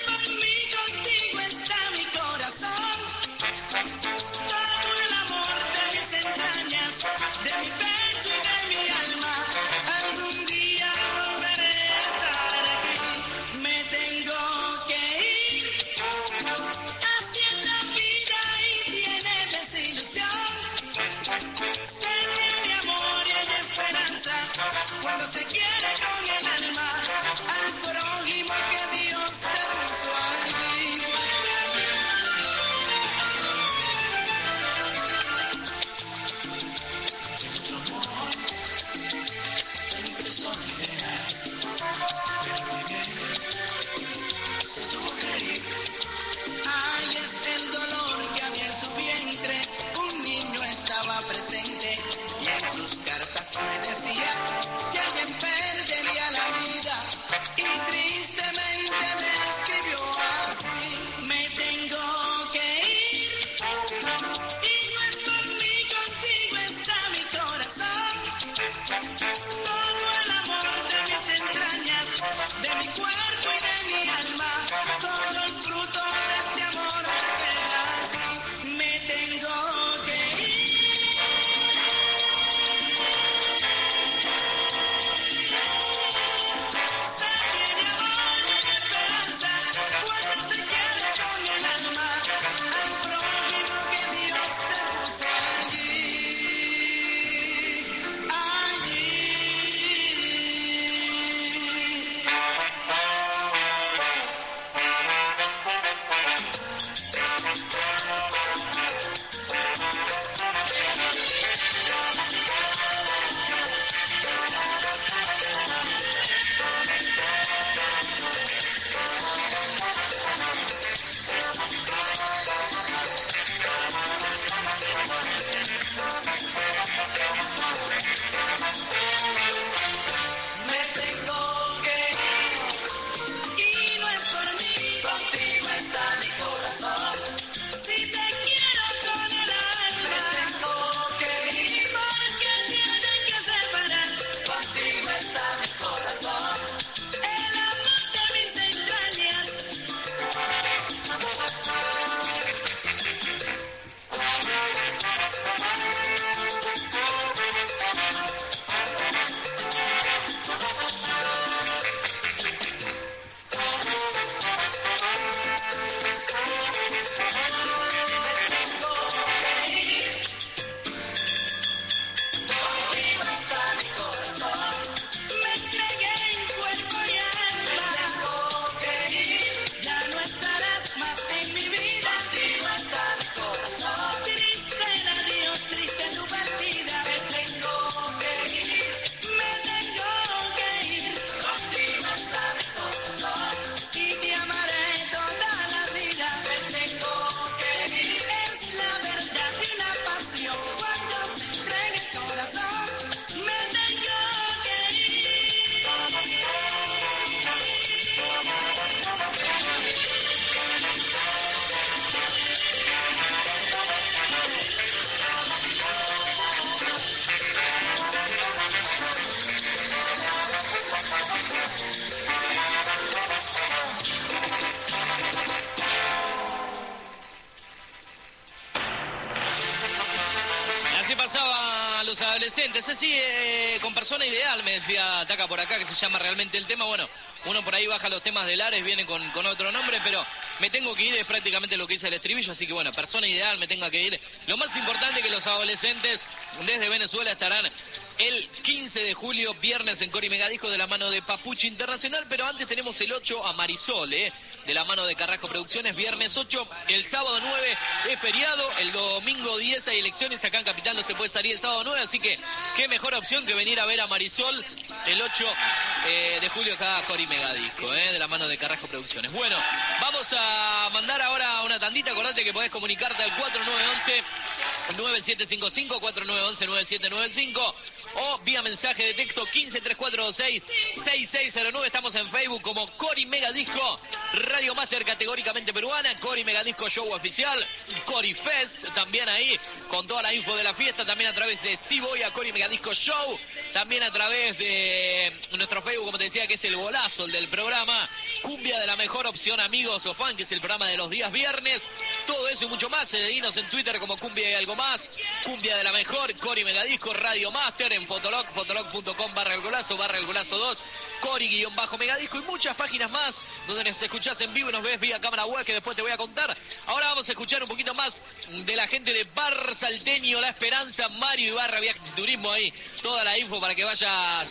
los adolescentes. Es así, eh, con persona ideal, me decía Taca por acá, que se llama realmente el tema. Bueno, uno por ahí baja los temas de Lares, viene con, con otro nombre, pero me tengo que ir, es prácticamente lo que dice el estribillo, así que bueno, persona ideal, me tengo que ir. Lo más importante es que los adolescentes desde Venezuela estarán el quince de julio, viernes, en Cori Megadisco, de la mano de Papuchi Internacional, pero antes tenemos el ocho a Marisol, eh, de la mano de Carrasco Producciones, viernes ocho, el sábado nueve es feriado, el domingo diez hay elecciones, acá en Capital no se puede salir el sábado nueve, así que qué mejor opción que venir a ver a Marisol el ocho eh, de julio acá a Cori Megadisco, eh, de la mano de Carrasco Producciones. Bueno, vamos a mandar ahora una tandita, acordate que podés comunicarte al cuatro nueve once nueve siete cinco cinco, cuatro nueve once nueve siete nueve cinco o vía mensaje de texto quince tres cuatro dos seis seis seis cero nueve. Estamos en Facebook como Cori Megadisco, Radio Master categóricamente peruana, Cori Megadisco Show Oficial, Cori Fest también ahí con toda la info de la fiesta, también a través de Si Voy a Cori Megadisco Show, también a través de nuestro Facebook, como te decía, que es el golazo, el del programa Cumbia de la Mejor Opción Amigos o Fan, que es el programa de los días viernes. Todo eso y mucho más, seguinos en Twitter como Cumbia y algo más, Cumbia de la Mejor, Cori Megadisco, Radio Master, en Fotolog, fotolog punto com barra el golazo, barra el golazo dos, Cori guión bajo Megadisco y muchas páginas más donde nos escuchás en vivo y nos ves vía cámara web, que después te voy a contar. Ahora vamos a escuchar un poquito más de la gente de Bar Salteño, La Esperanza, Mario Ibarra, Viajes y Turismo, ahí toda la info para que vayas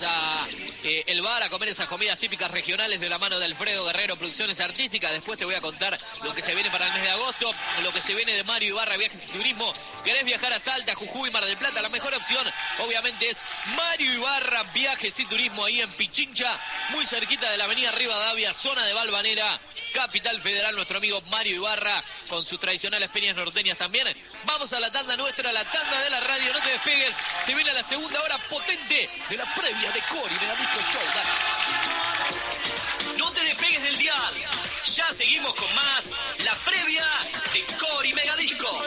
a eh, el bar a comer esas comidas típicas regionales de la mano de Alfredo Guerrero, Producciones Artísticas. Después te voy a contar lo que se viene para el mes de agosto, lo que se viene de Mario Ibarra, Viajes y Turismo. ¿Querés viajar a Salta, Jujuy, Mar del Plata? La mejor opción obviamente es Mario Ibarra, Viajes y Turismo, ahí en Pichincha, muy cerquita de la avenida Rivadavia, zona de Valvanera, Capital Federal. Nuestro amigo Mario Ibarra con sus tradicionales peñas norteñas también. Vamos a la tanda nuestra, la tanda de la radio, no te despegues, se viene la segunda hora potente de la previa de Cori Megadisco Show. Dale. No te despegues del dial, ya seguimos con más, la previa de Cori Megadisco.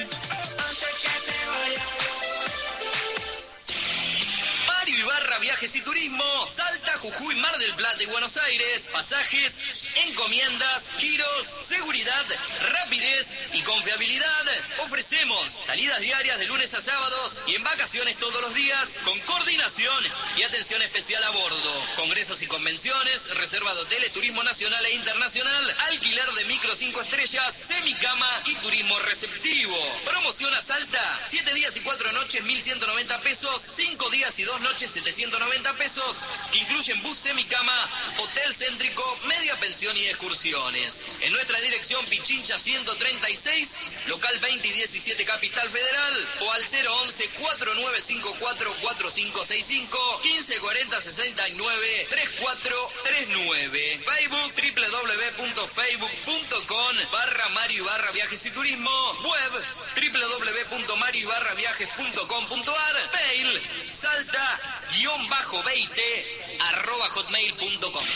Mario Ibarra, Viajes y Turismo, Salta, Jujuy, Mar del Plata y Buenos Aires. Pasajes, encomiendas, giros, seguridad, rapidez y confiabilidad. Ofrecemos salidas diarias de lunes a sábados y en vacaciones todos los días, con coordinación y atención especial a bordo. Congresos y convenciones, reserva de hoteles, turismo nacional e internacional, alquiler de micro cinco estrellas, semicama y turismo receptivo. Promoción a Salta, siete días y cuatro noches, mil ciento noventa pesos, cinco días y dos noches, setecientos noventa pesos, que incluyen bus semicama, hotel céntrico, media pensión y excursiones. En nuestra dirección Pichincha ciento treinta y seis, local veinte y diecisiete Capital Federal, o al cero once cuatro nueve cinco cuatro cuatro cinco seis cinco, quince cuarenta sesenta y nueve treinta y cuatro treinta y nueve. Facebook doble u doble u doble u punto facebook punto com barra Mario Ibarra Viajes y Turismo. Web doble u doble u doble u punto mario ibarra viajes punto com punto ar. Mail salta guión bajo veinte arroba hotmail punto com.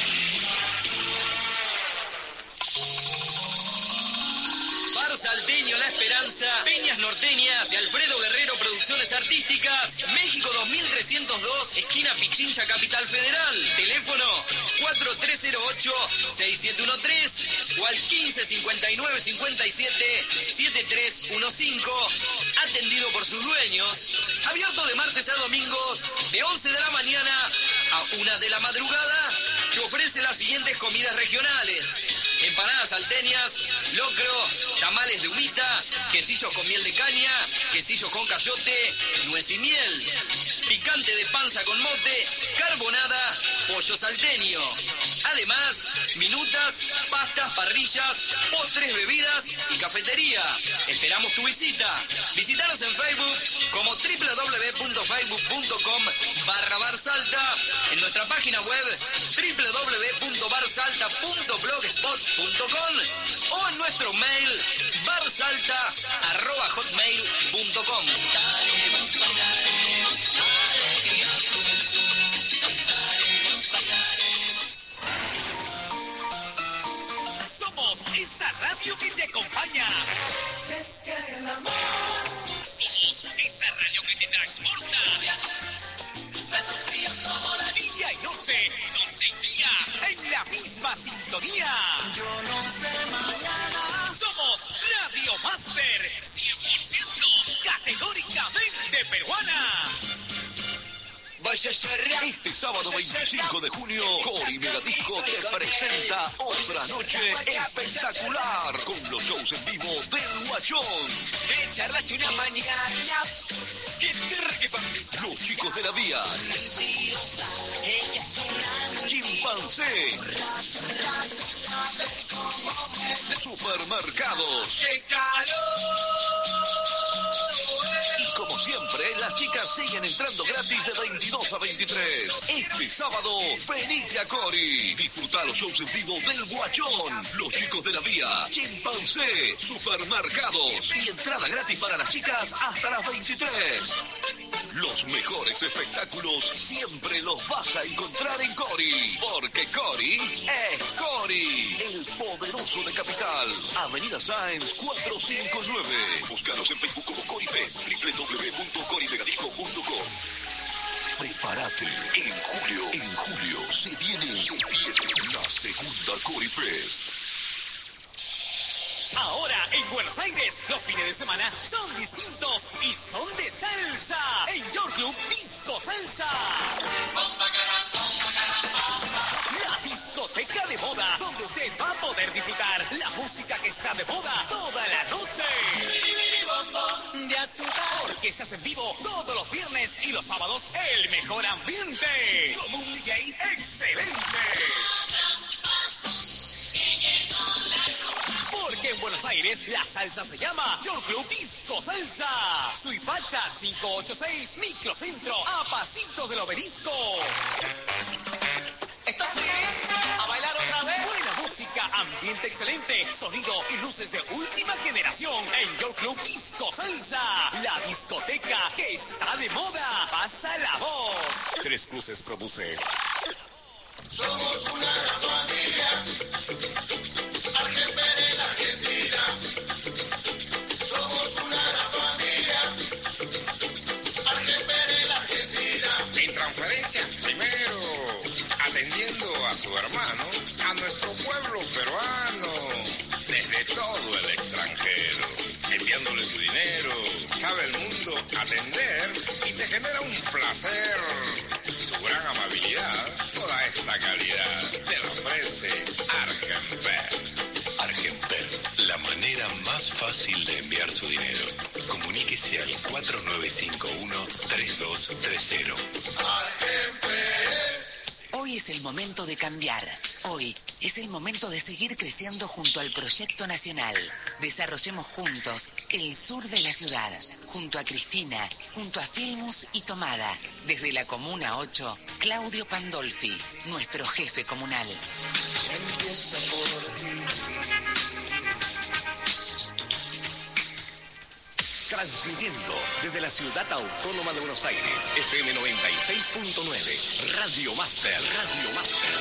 Bar Salteño, La Esperanza, Peñas Norteñas de Alfredo Guerrero, Producciones Artísticas, México dos mil trescientos dos, esquina Pichincha, Capital Federal. Teléfono cuatro tres cero ocho seis siete uno tres o al quince cincuenta y nueve cincuenta y siete setenta y tres quince. Atendido por sus dueños. Abierto de martes a domingo de once de la mañana a una de la madrugada. Te ofrece las siguientes comidas regionales: empanadas salteñas, locro, tamales de humita, quesillos con miel de caña, quesillos con cayote, nuez y miel, picante de panza con mote, carbonada, pollo salteño. Además, minutas, pastas, parrillas, postres, bebidas y cafetería. Esperamos tu visita. Visítanos en Facebook como doble u doble u doble u punto facebook punto com barra barsalta, en nuestra página web doble u doble u doble u punto barsalta punto blogspot punto com o en nuestro mail barsalta arroba hotmail punto com. Somos esa radio que te acompaña. Es que el amor. Somos esa radio que te transporta. Día y noche, noche y día, en la misma sintonía. Yo no sé mañana. Somos Radio Master, siempre por ciento categóricamente peruana. Este sábado veinticinco de junio, Cori Megadisco te presenta otra noche espectacular con los shows en vivo del Guachón. Te charlaste una mañana que te requepan. Los chicos de la vía. Chimpancé. Supermercados. Y como siempre, las chicas siguen entrando gratis de veintidós a veintitrés. Este sábado, venite a Cori. Disfruta los shows en vivo del Guachón, los chicos de la vía, Chimpancé, Supermercados y entrada gratis para las chicas hasta las veintitrés. Los mejores espectáculos siempre los vas a encontrar en Cori, porque Cori es Cori, el poderoso de Capital. Avenida Sáenz cuatrocientos cincuenta y nueve. Búscanos en Facebook como CoriFest, doble u doble u doble u punto cori megadisco punto com. Prepárate, en julio, en julio se viene, se viene la segunda CoriFest. Ahora en Buenos Aires los fines de semana son distintos y son de salsa. En York Club Disco Salsa. La discoteca de moda donde usted va a poder disfrutar la música que está de moda toda la noche. De azúcar. Porque se hace en vivo todos los viernes y los sábados el mejor ambiente. Como un D J excelente. Porque en Buenos Aires la salsa se llama York Club Disco Salsa. Suipacha cinco ocho seis, Microcentro, a pasitos del Obelisco. ¿Esto sí? ¿A bailar otra vez? Buena música, ambiente excelente, sonido y luces de última generación en York Club Disco Salsa. La discoteca que está de moda. Pasa la voz. Tres Cruces produce. Somos una gran familia. Primero, atendiendo a su hermano, a nuestro pueblo peruano, desde todo el extranjero, enviándole su dinero, sabe el mundo atender y te genera un placer. Su gran amabilidad, toda esta calidad, te lo ofrece Argenper. Argenper, la manera más fácil de enviar su dinero. Comuníquese al cuatro nueve cinco uno, tres dos tres cero. Hoy es el momento de cambiar. Hoy es el momento de seguir creciendo junto al proyecto nacional. Desarrollemos juntos el sur de la ciudad. Junto a Cristina, junto a Filmus y Tomada. Desde la Comuna ocho, Claudio Pandolfi, nuestro jefe comunal. Empieza por ti. Transmitiendo desde la ciudad autónoma de Buenos Aires, F M noventa y seis punto nueve, Radio Master, Radio Master.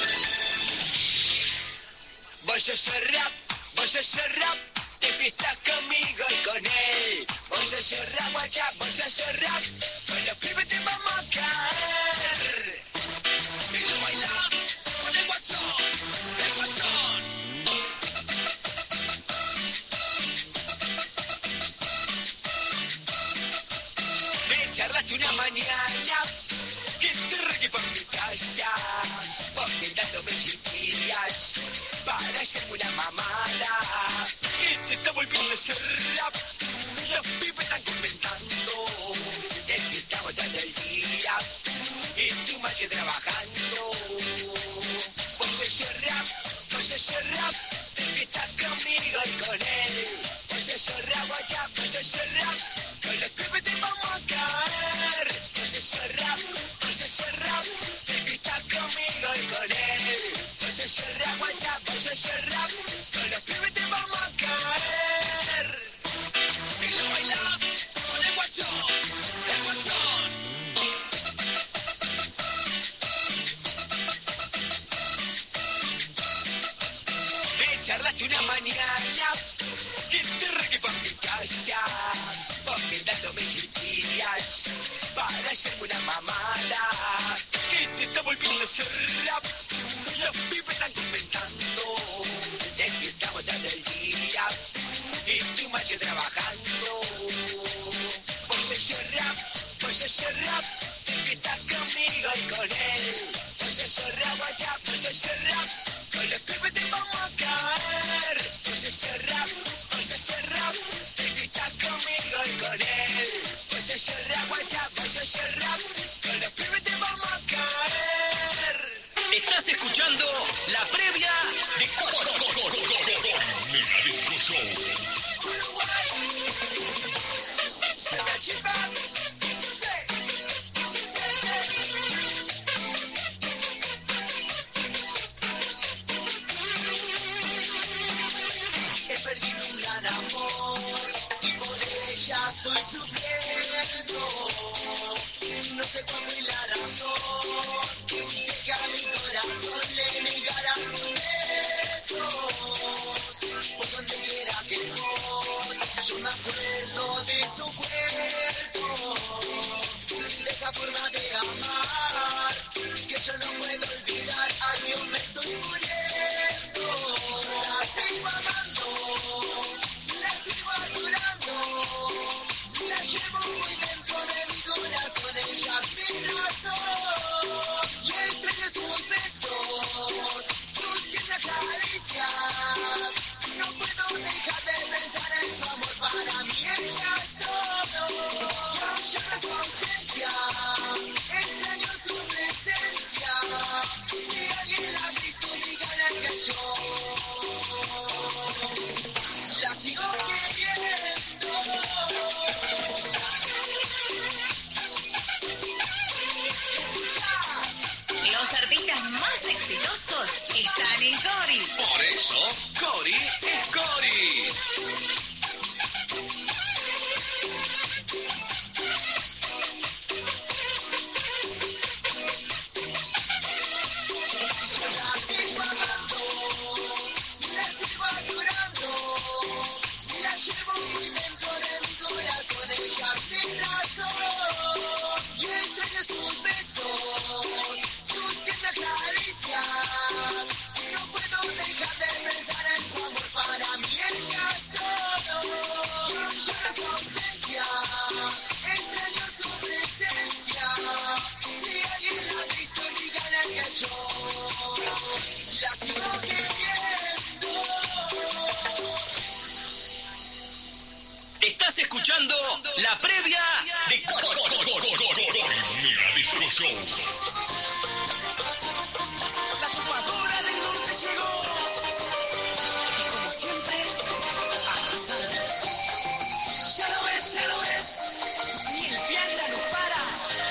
Voy a hacer rap, voy a hacer rap, de fiesta conmigo y con él. Voy a hacer rap, guachá, voy a hacer rap, con los pibes te vamos a caer. Y lo bailas con el guachón, el guachón. Charlaste una mañana que te requepan mi casa, porque tanto me sentías para hacerme una mamada que te está volviendo a hacer rap. Los pibes están comentando de que estamos dando el día y tú marches trabajando. Voy a hacer rap, voy a hacer rap, de que estás conmigo y con él. Voy a hacer rap, guayá, voy a hacer rap, con los pibes te vamos a caer. Voy a hacer rap, voy a hacer rap, de que estás conmigo y con él. Voy a hacer rap, guayá, voy a hacer rap, con los pibes te vamos a caer. Y lo bailas con el guachón, el guachón. Me charlaste una mañana que te requepan mi casa, porque tanto me sentías para hacerme una mamada que te está volviendo a hacer rap. Los pibes están comentando de que estamos dando el día y tú marches trabajando. ese rap, el que está conmigo y con él. Pues ese rap allá, pues ese rap, con los pibes te vamos a caer. Pues ese rap, pues ese rap, el que está conmigo y con él. Pues ese rap allá, pues ese rap, con los pibes te vamos a caer. Estás escuchando la previa de Megadisco Show. He perdido un gran amor y por ella estoy sufriendo. No sé cuándo y la razón que a mi corazón le negara sus besos. Por donde quiera que voy, yo me acuerdo de su cuerpo, de esa forma de amar que yo no puedo olvidar. Adiós, me estoy muriendo. Yo la sigo amando, la sigo adorando, la llevo muy dentro de mi corazón. Ella es mi razón y extraño sus besos, sus tiernas caricias. No puedo dejar de pensar en su amor, para mí ella es todo. Y aún lloro su ausencia, extraño su presencia. Si alguien la ha visto, díganle que yo la sigo queriendo. Los artistas más exitosos están en Cori. Por eso, Cori es Cori. La sigo amando, la sigo adorando, la llevo muy dentro de mi corazón. Ella es mi razón y extraño sus besos, sus tiernas caricias. No puedo dejar de pensar en su amor, para mí ella es todo. Y aún lloro su ausencia, extraño su presencia. Si alguien la ha visto, díganle que yo la sigo queriendo. Estás escuchando la previa de Megadisco Show. La tocadora del norte llegó y como siempre arrasando. Ya lo ves, ya lo ves, ni el Viagra nos para.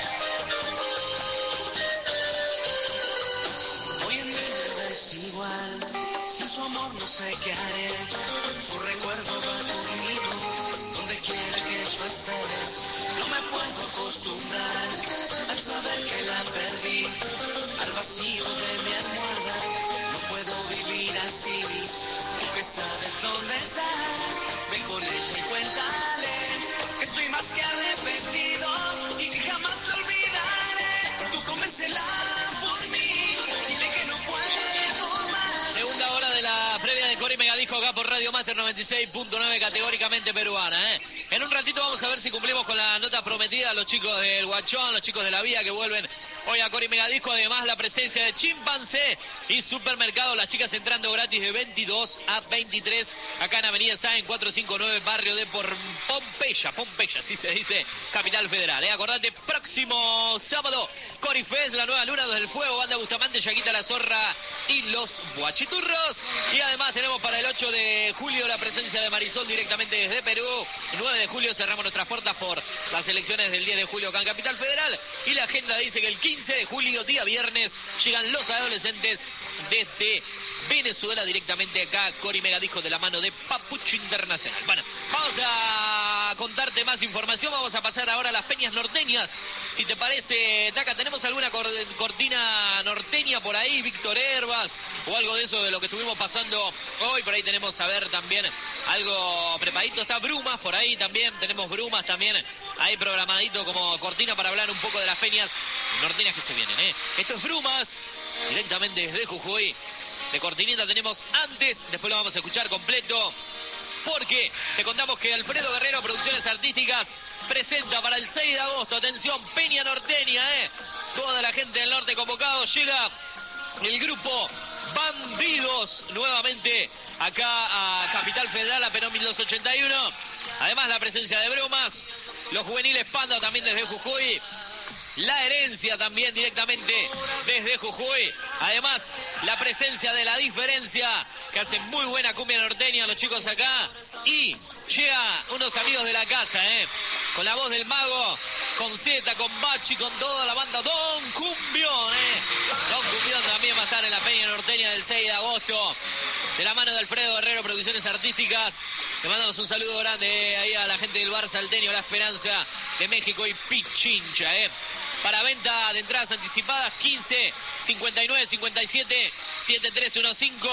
Hoy en día es igual, sin su amor no sé qué haré. Su recuerdo va conmigo, donde quiera que yo esté. No me puedo acostumbrar al saber que la perdí, al vacío de mi almohada. No puedo vivir así, porque sabes dónde está. Ven con ella y cuéntale que estoy más que arrepentido y que jamás te olvidaré. Tú convéncela por mí, dile que no puedo más. Segunda hora de la previa de Cori Megadisco acá por Radio Master noventa y seis punto nueve, categóricamente peruana, ¿eh? En un ratito vamos a ver si cumplimos con la nota prometida a los chicos del Guachón, los chicos de la Vía que vuelven hoy a Cori Megadisco. Además, la presencia de Chimpancé y Supermercado. Las chicas entrando gratis de veintidós a veintitrés acá en Avenida Sáenz cuatrocientos cincuenta y nueve, barrio de por Pompeya. Pompeya, así se dice, Capital Federal. ¿eh? Acordate, próximo sábado, Cori Fest, la nueva luna del fuego, Banda Bustamante, Yaquita La Zorra y los Guachiturros. Y además tenemos para el ocho de julio la presencia de Marisol directamente desde Perú. nueve de julio cerramos nuestras puertas por las elecciones del diez de julio acá en Capital Federal. Y la agenda dice que el quince de julio, día viernes, llegan los adolescentes desde Venezuela directamente acá, Cori Megadisco de la mano de Papucho Internacional. Bueno, vamos a contarte más información. Vamos a pasar ahora a las peñas norteñas. Si te parece, Taca, ¿tenemos alguna cor- cortina norteña por ahí? Víctor Herbas o algo de eso de lo que estuvimos pasando hoy. Por ahí tenemos a ver también algo preparadito. Está Brumas por ahí también. Tenemos Brumas también ahí programadito como cortina para hablar un poco de las peñas norteñas que se vienen, ¿eh? Esto es Brumas, directamente desde Jujuy. De cortinita tenemos antes, después lo vamos a escuchar completo. porque te contamos que Alfredo Guerrero Producciones Artísticas presenta para el seis de agosto, atención, Peña Norteña, eh. Toda la gente del norte convocado, llega el grupo Bandidos nuevamente acá a Capital Federal, a Perón mil doscientos ochenta y uno. Además la presencia de Bromas, los juveniles Panda también desde Jujuy. La Herencia también directamente desde Jujuy. Además, la presencia de La Diferencia, que hacen muy buena cumbia norteña los chicos acá. Y llega unos amigos de la casa, ¿eh? Con la voz del mago, con Z, con Bachi, con toda la banda Don Cumbión, ¿eh? Don Cumbión también va a estar en la Peña Norteña del seis de agosto. De la mano de Alfredo Guerrero, Producciones Artísticas. Le mandamos un saludo grande eh, ahí a la gente del bar salteño La Esperanza de México y Pichincha, ¿eh? Para venta de entradas anticipadas, quince, cincuenta y nueve, cincuenta y siete, setenta y tres quince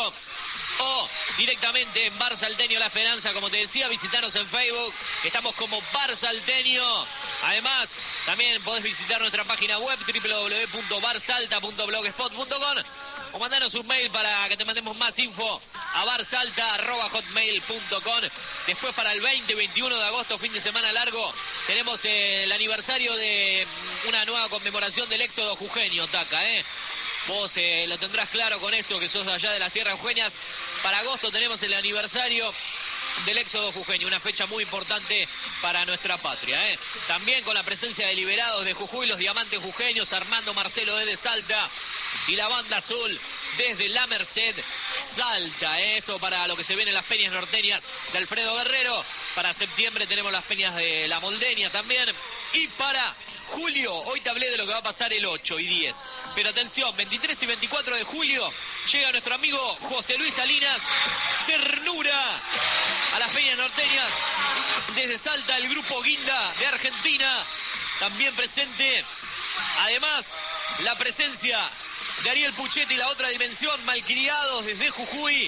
o directamente en Bar Salteño La Esperanza, como te decía, visitanos en Facebook, estamos como Bar Salteño. Además, también podés visitar nuestra página web doble u doble u doble u punto barsalta punto blogspot punto com o mandanos un mail para que te mandemos más info a barsalta arroba hotmail punto com. Después para el veinte y veintiuno de agosto, fin de semana largo, tenemos eh, el aniversario de una nueva conmemoración del éxodo jujeño, Taca, ¿eh? Vos eh, lo tendrás claro con esto, que sos de allá de las tierras jujeñas. Para agosto tenemos el aniversario del éxodo jujeño, una fecha muy importante para nuestra patria, ¿eh? También con la presencia de Liberados de Jujuy, los Diamantes Jujeños, Armando Marcelo desde Salta y la Banda Azul desde La Merced, Salta, ¿eh? Esto para lo que se viene en las peñas norteñas de Alfredo Guerrero. Para septiembre tenemos las peñas de La Moldeña también. Y para julio, hoy te hablé de lo que va a pasar el ocho y diez. Pero atención, veintitrés y veinticuatro de julio llega nuestro amigo José Luis Salinas, Ternura, a las peñas norteñas. Desde Salta, el grupo Guinda de Argentina, también presente. Además, la presencia de Ariel Puchetti y La Otra Dimensión, Malcriados desde Jujuy.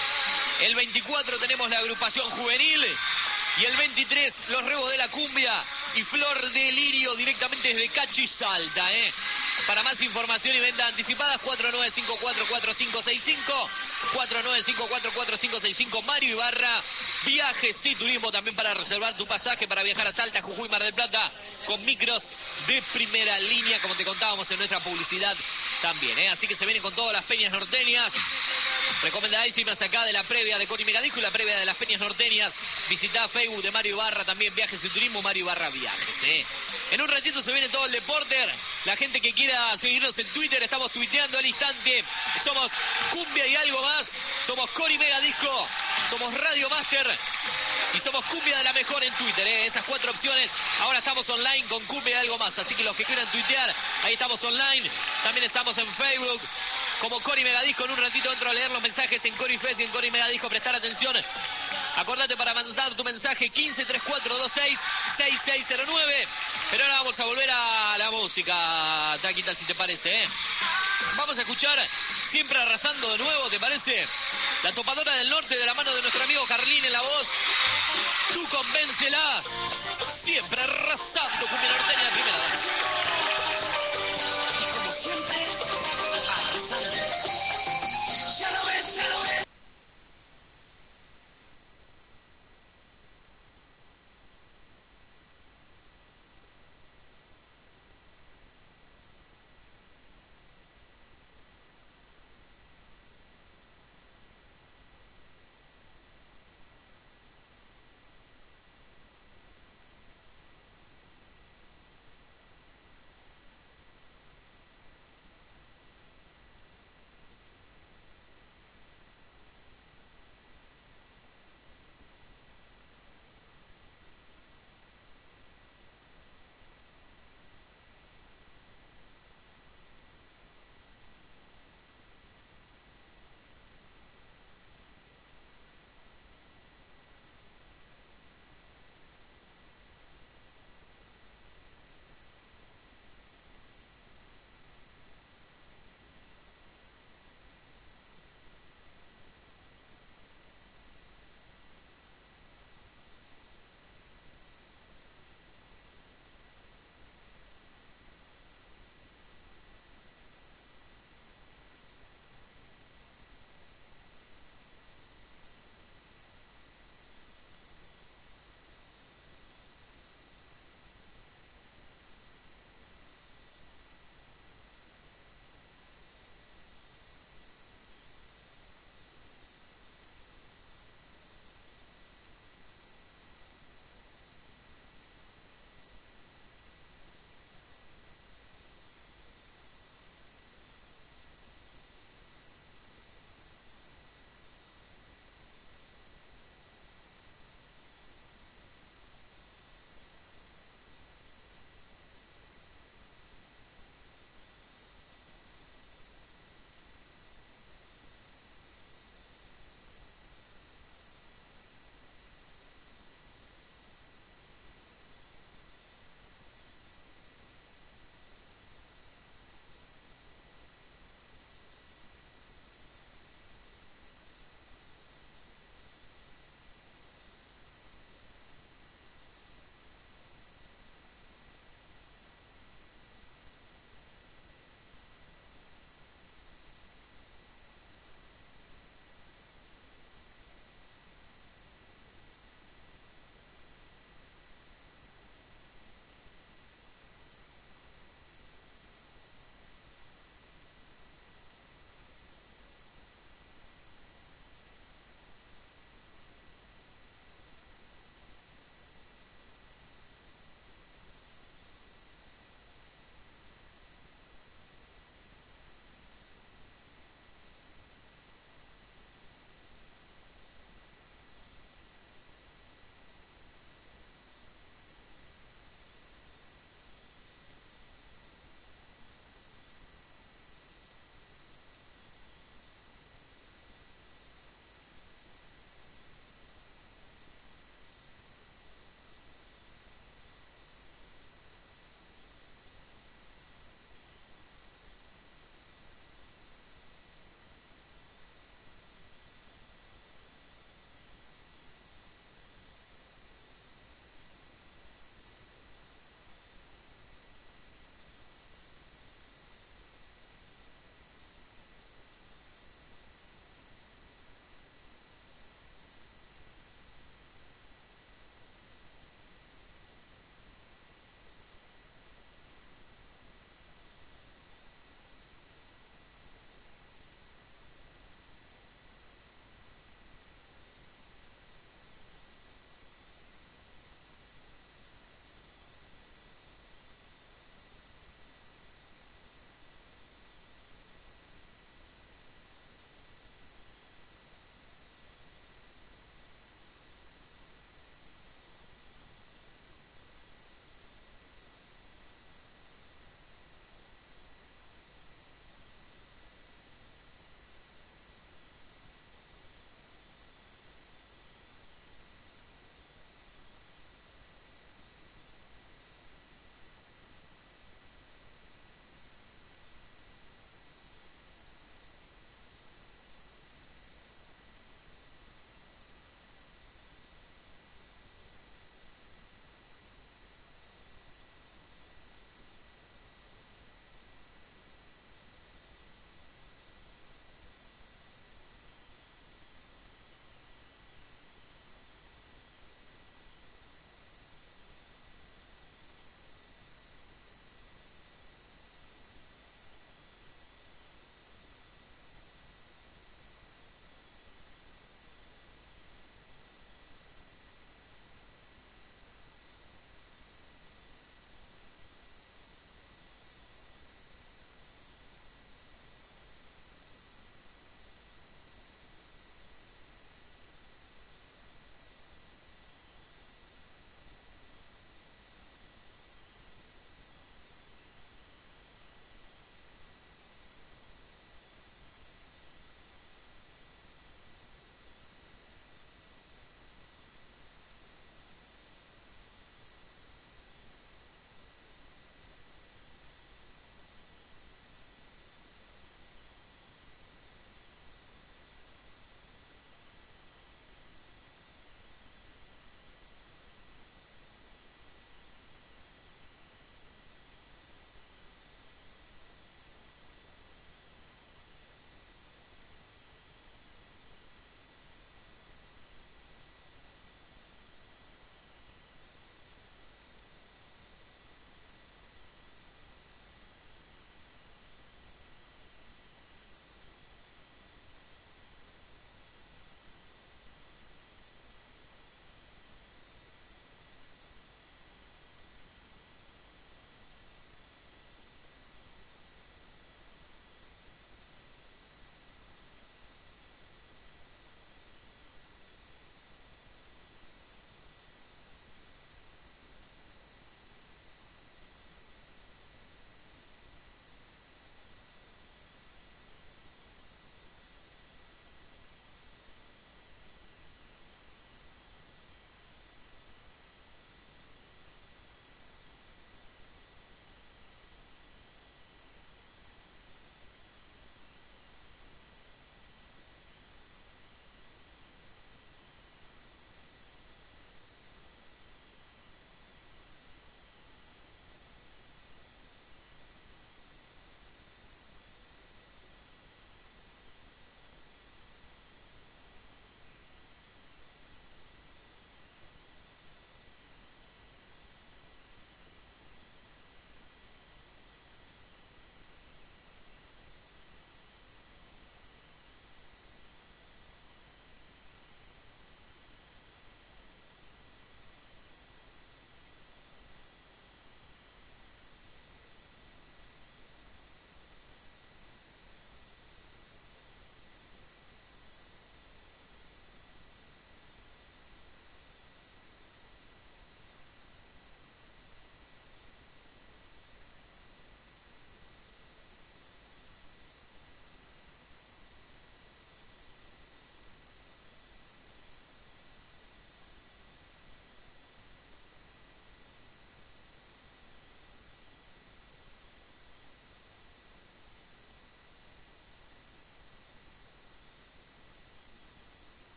El veinticuatro tenemos la agrupación juvenil. Y el veintitrés, Los Rebos de la Cumbia y Flor de Lirio directamente desde Cachi, Salta, ¿eh? Para más información y venta anticipadas, cuatro nueve cinco cuatro cuatro cinco seis cinco, cuatro nueve cinco cuatro cuatro cinco seis cinco, Mario Ibarra, Viajes y Turismo, también para reservar tu pasaje para viajar a Salta, Jujuy, Mar del Plata, con micros de primera línea, como te contábamos en nuestra publicidad también, ¿eh? Así que se vienen con todas las peñas norteñas. Recomendadísimas acá de la previa de Cori Megadisco y la previa de las peñas norteñas. Visitá Facebook de Mario Ibarra, también Viajes y Turismo, Mario Ibarra Viajes, ¿eh? En un ratito se viene todo el deporte. La gente que quiera seguirnos en Twitter, estamos tuiteando al instante. Somos Cumbia y algo más. Somos Cori Megadisco, somos Radio Master y somos Cumbia de la Mejor en Twitter, ¿eh? Esas cuatro opciones. Ahora estamos online con Cumbia y algo más. Así que los que quieran tuitear, ahí estamos online. También estamos en Facebook como Cori Megadisco. En un ratito entro a leer los mensajes en Cori Fest y en Cori Megadisco. Prestar atención. Acordate para mandar tu mensaje quince treinta y cuatro veintiséis sesenta y seis cero nueve. Pero ahora vamos a volver a la música, Taquita, si te parece, ¿eh? Vamos a escuchar Siempre Arrasando de nuevo, ¿te parece? La Topadora del Norte de la mano de nuestro amigo Carlín en la voz. Tú convéncela. Siempre arrasando, cumbia norteña de primera.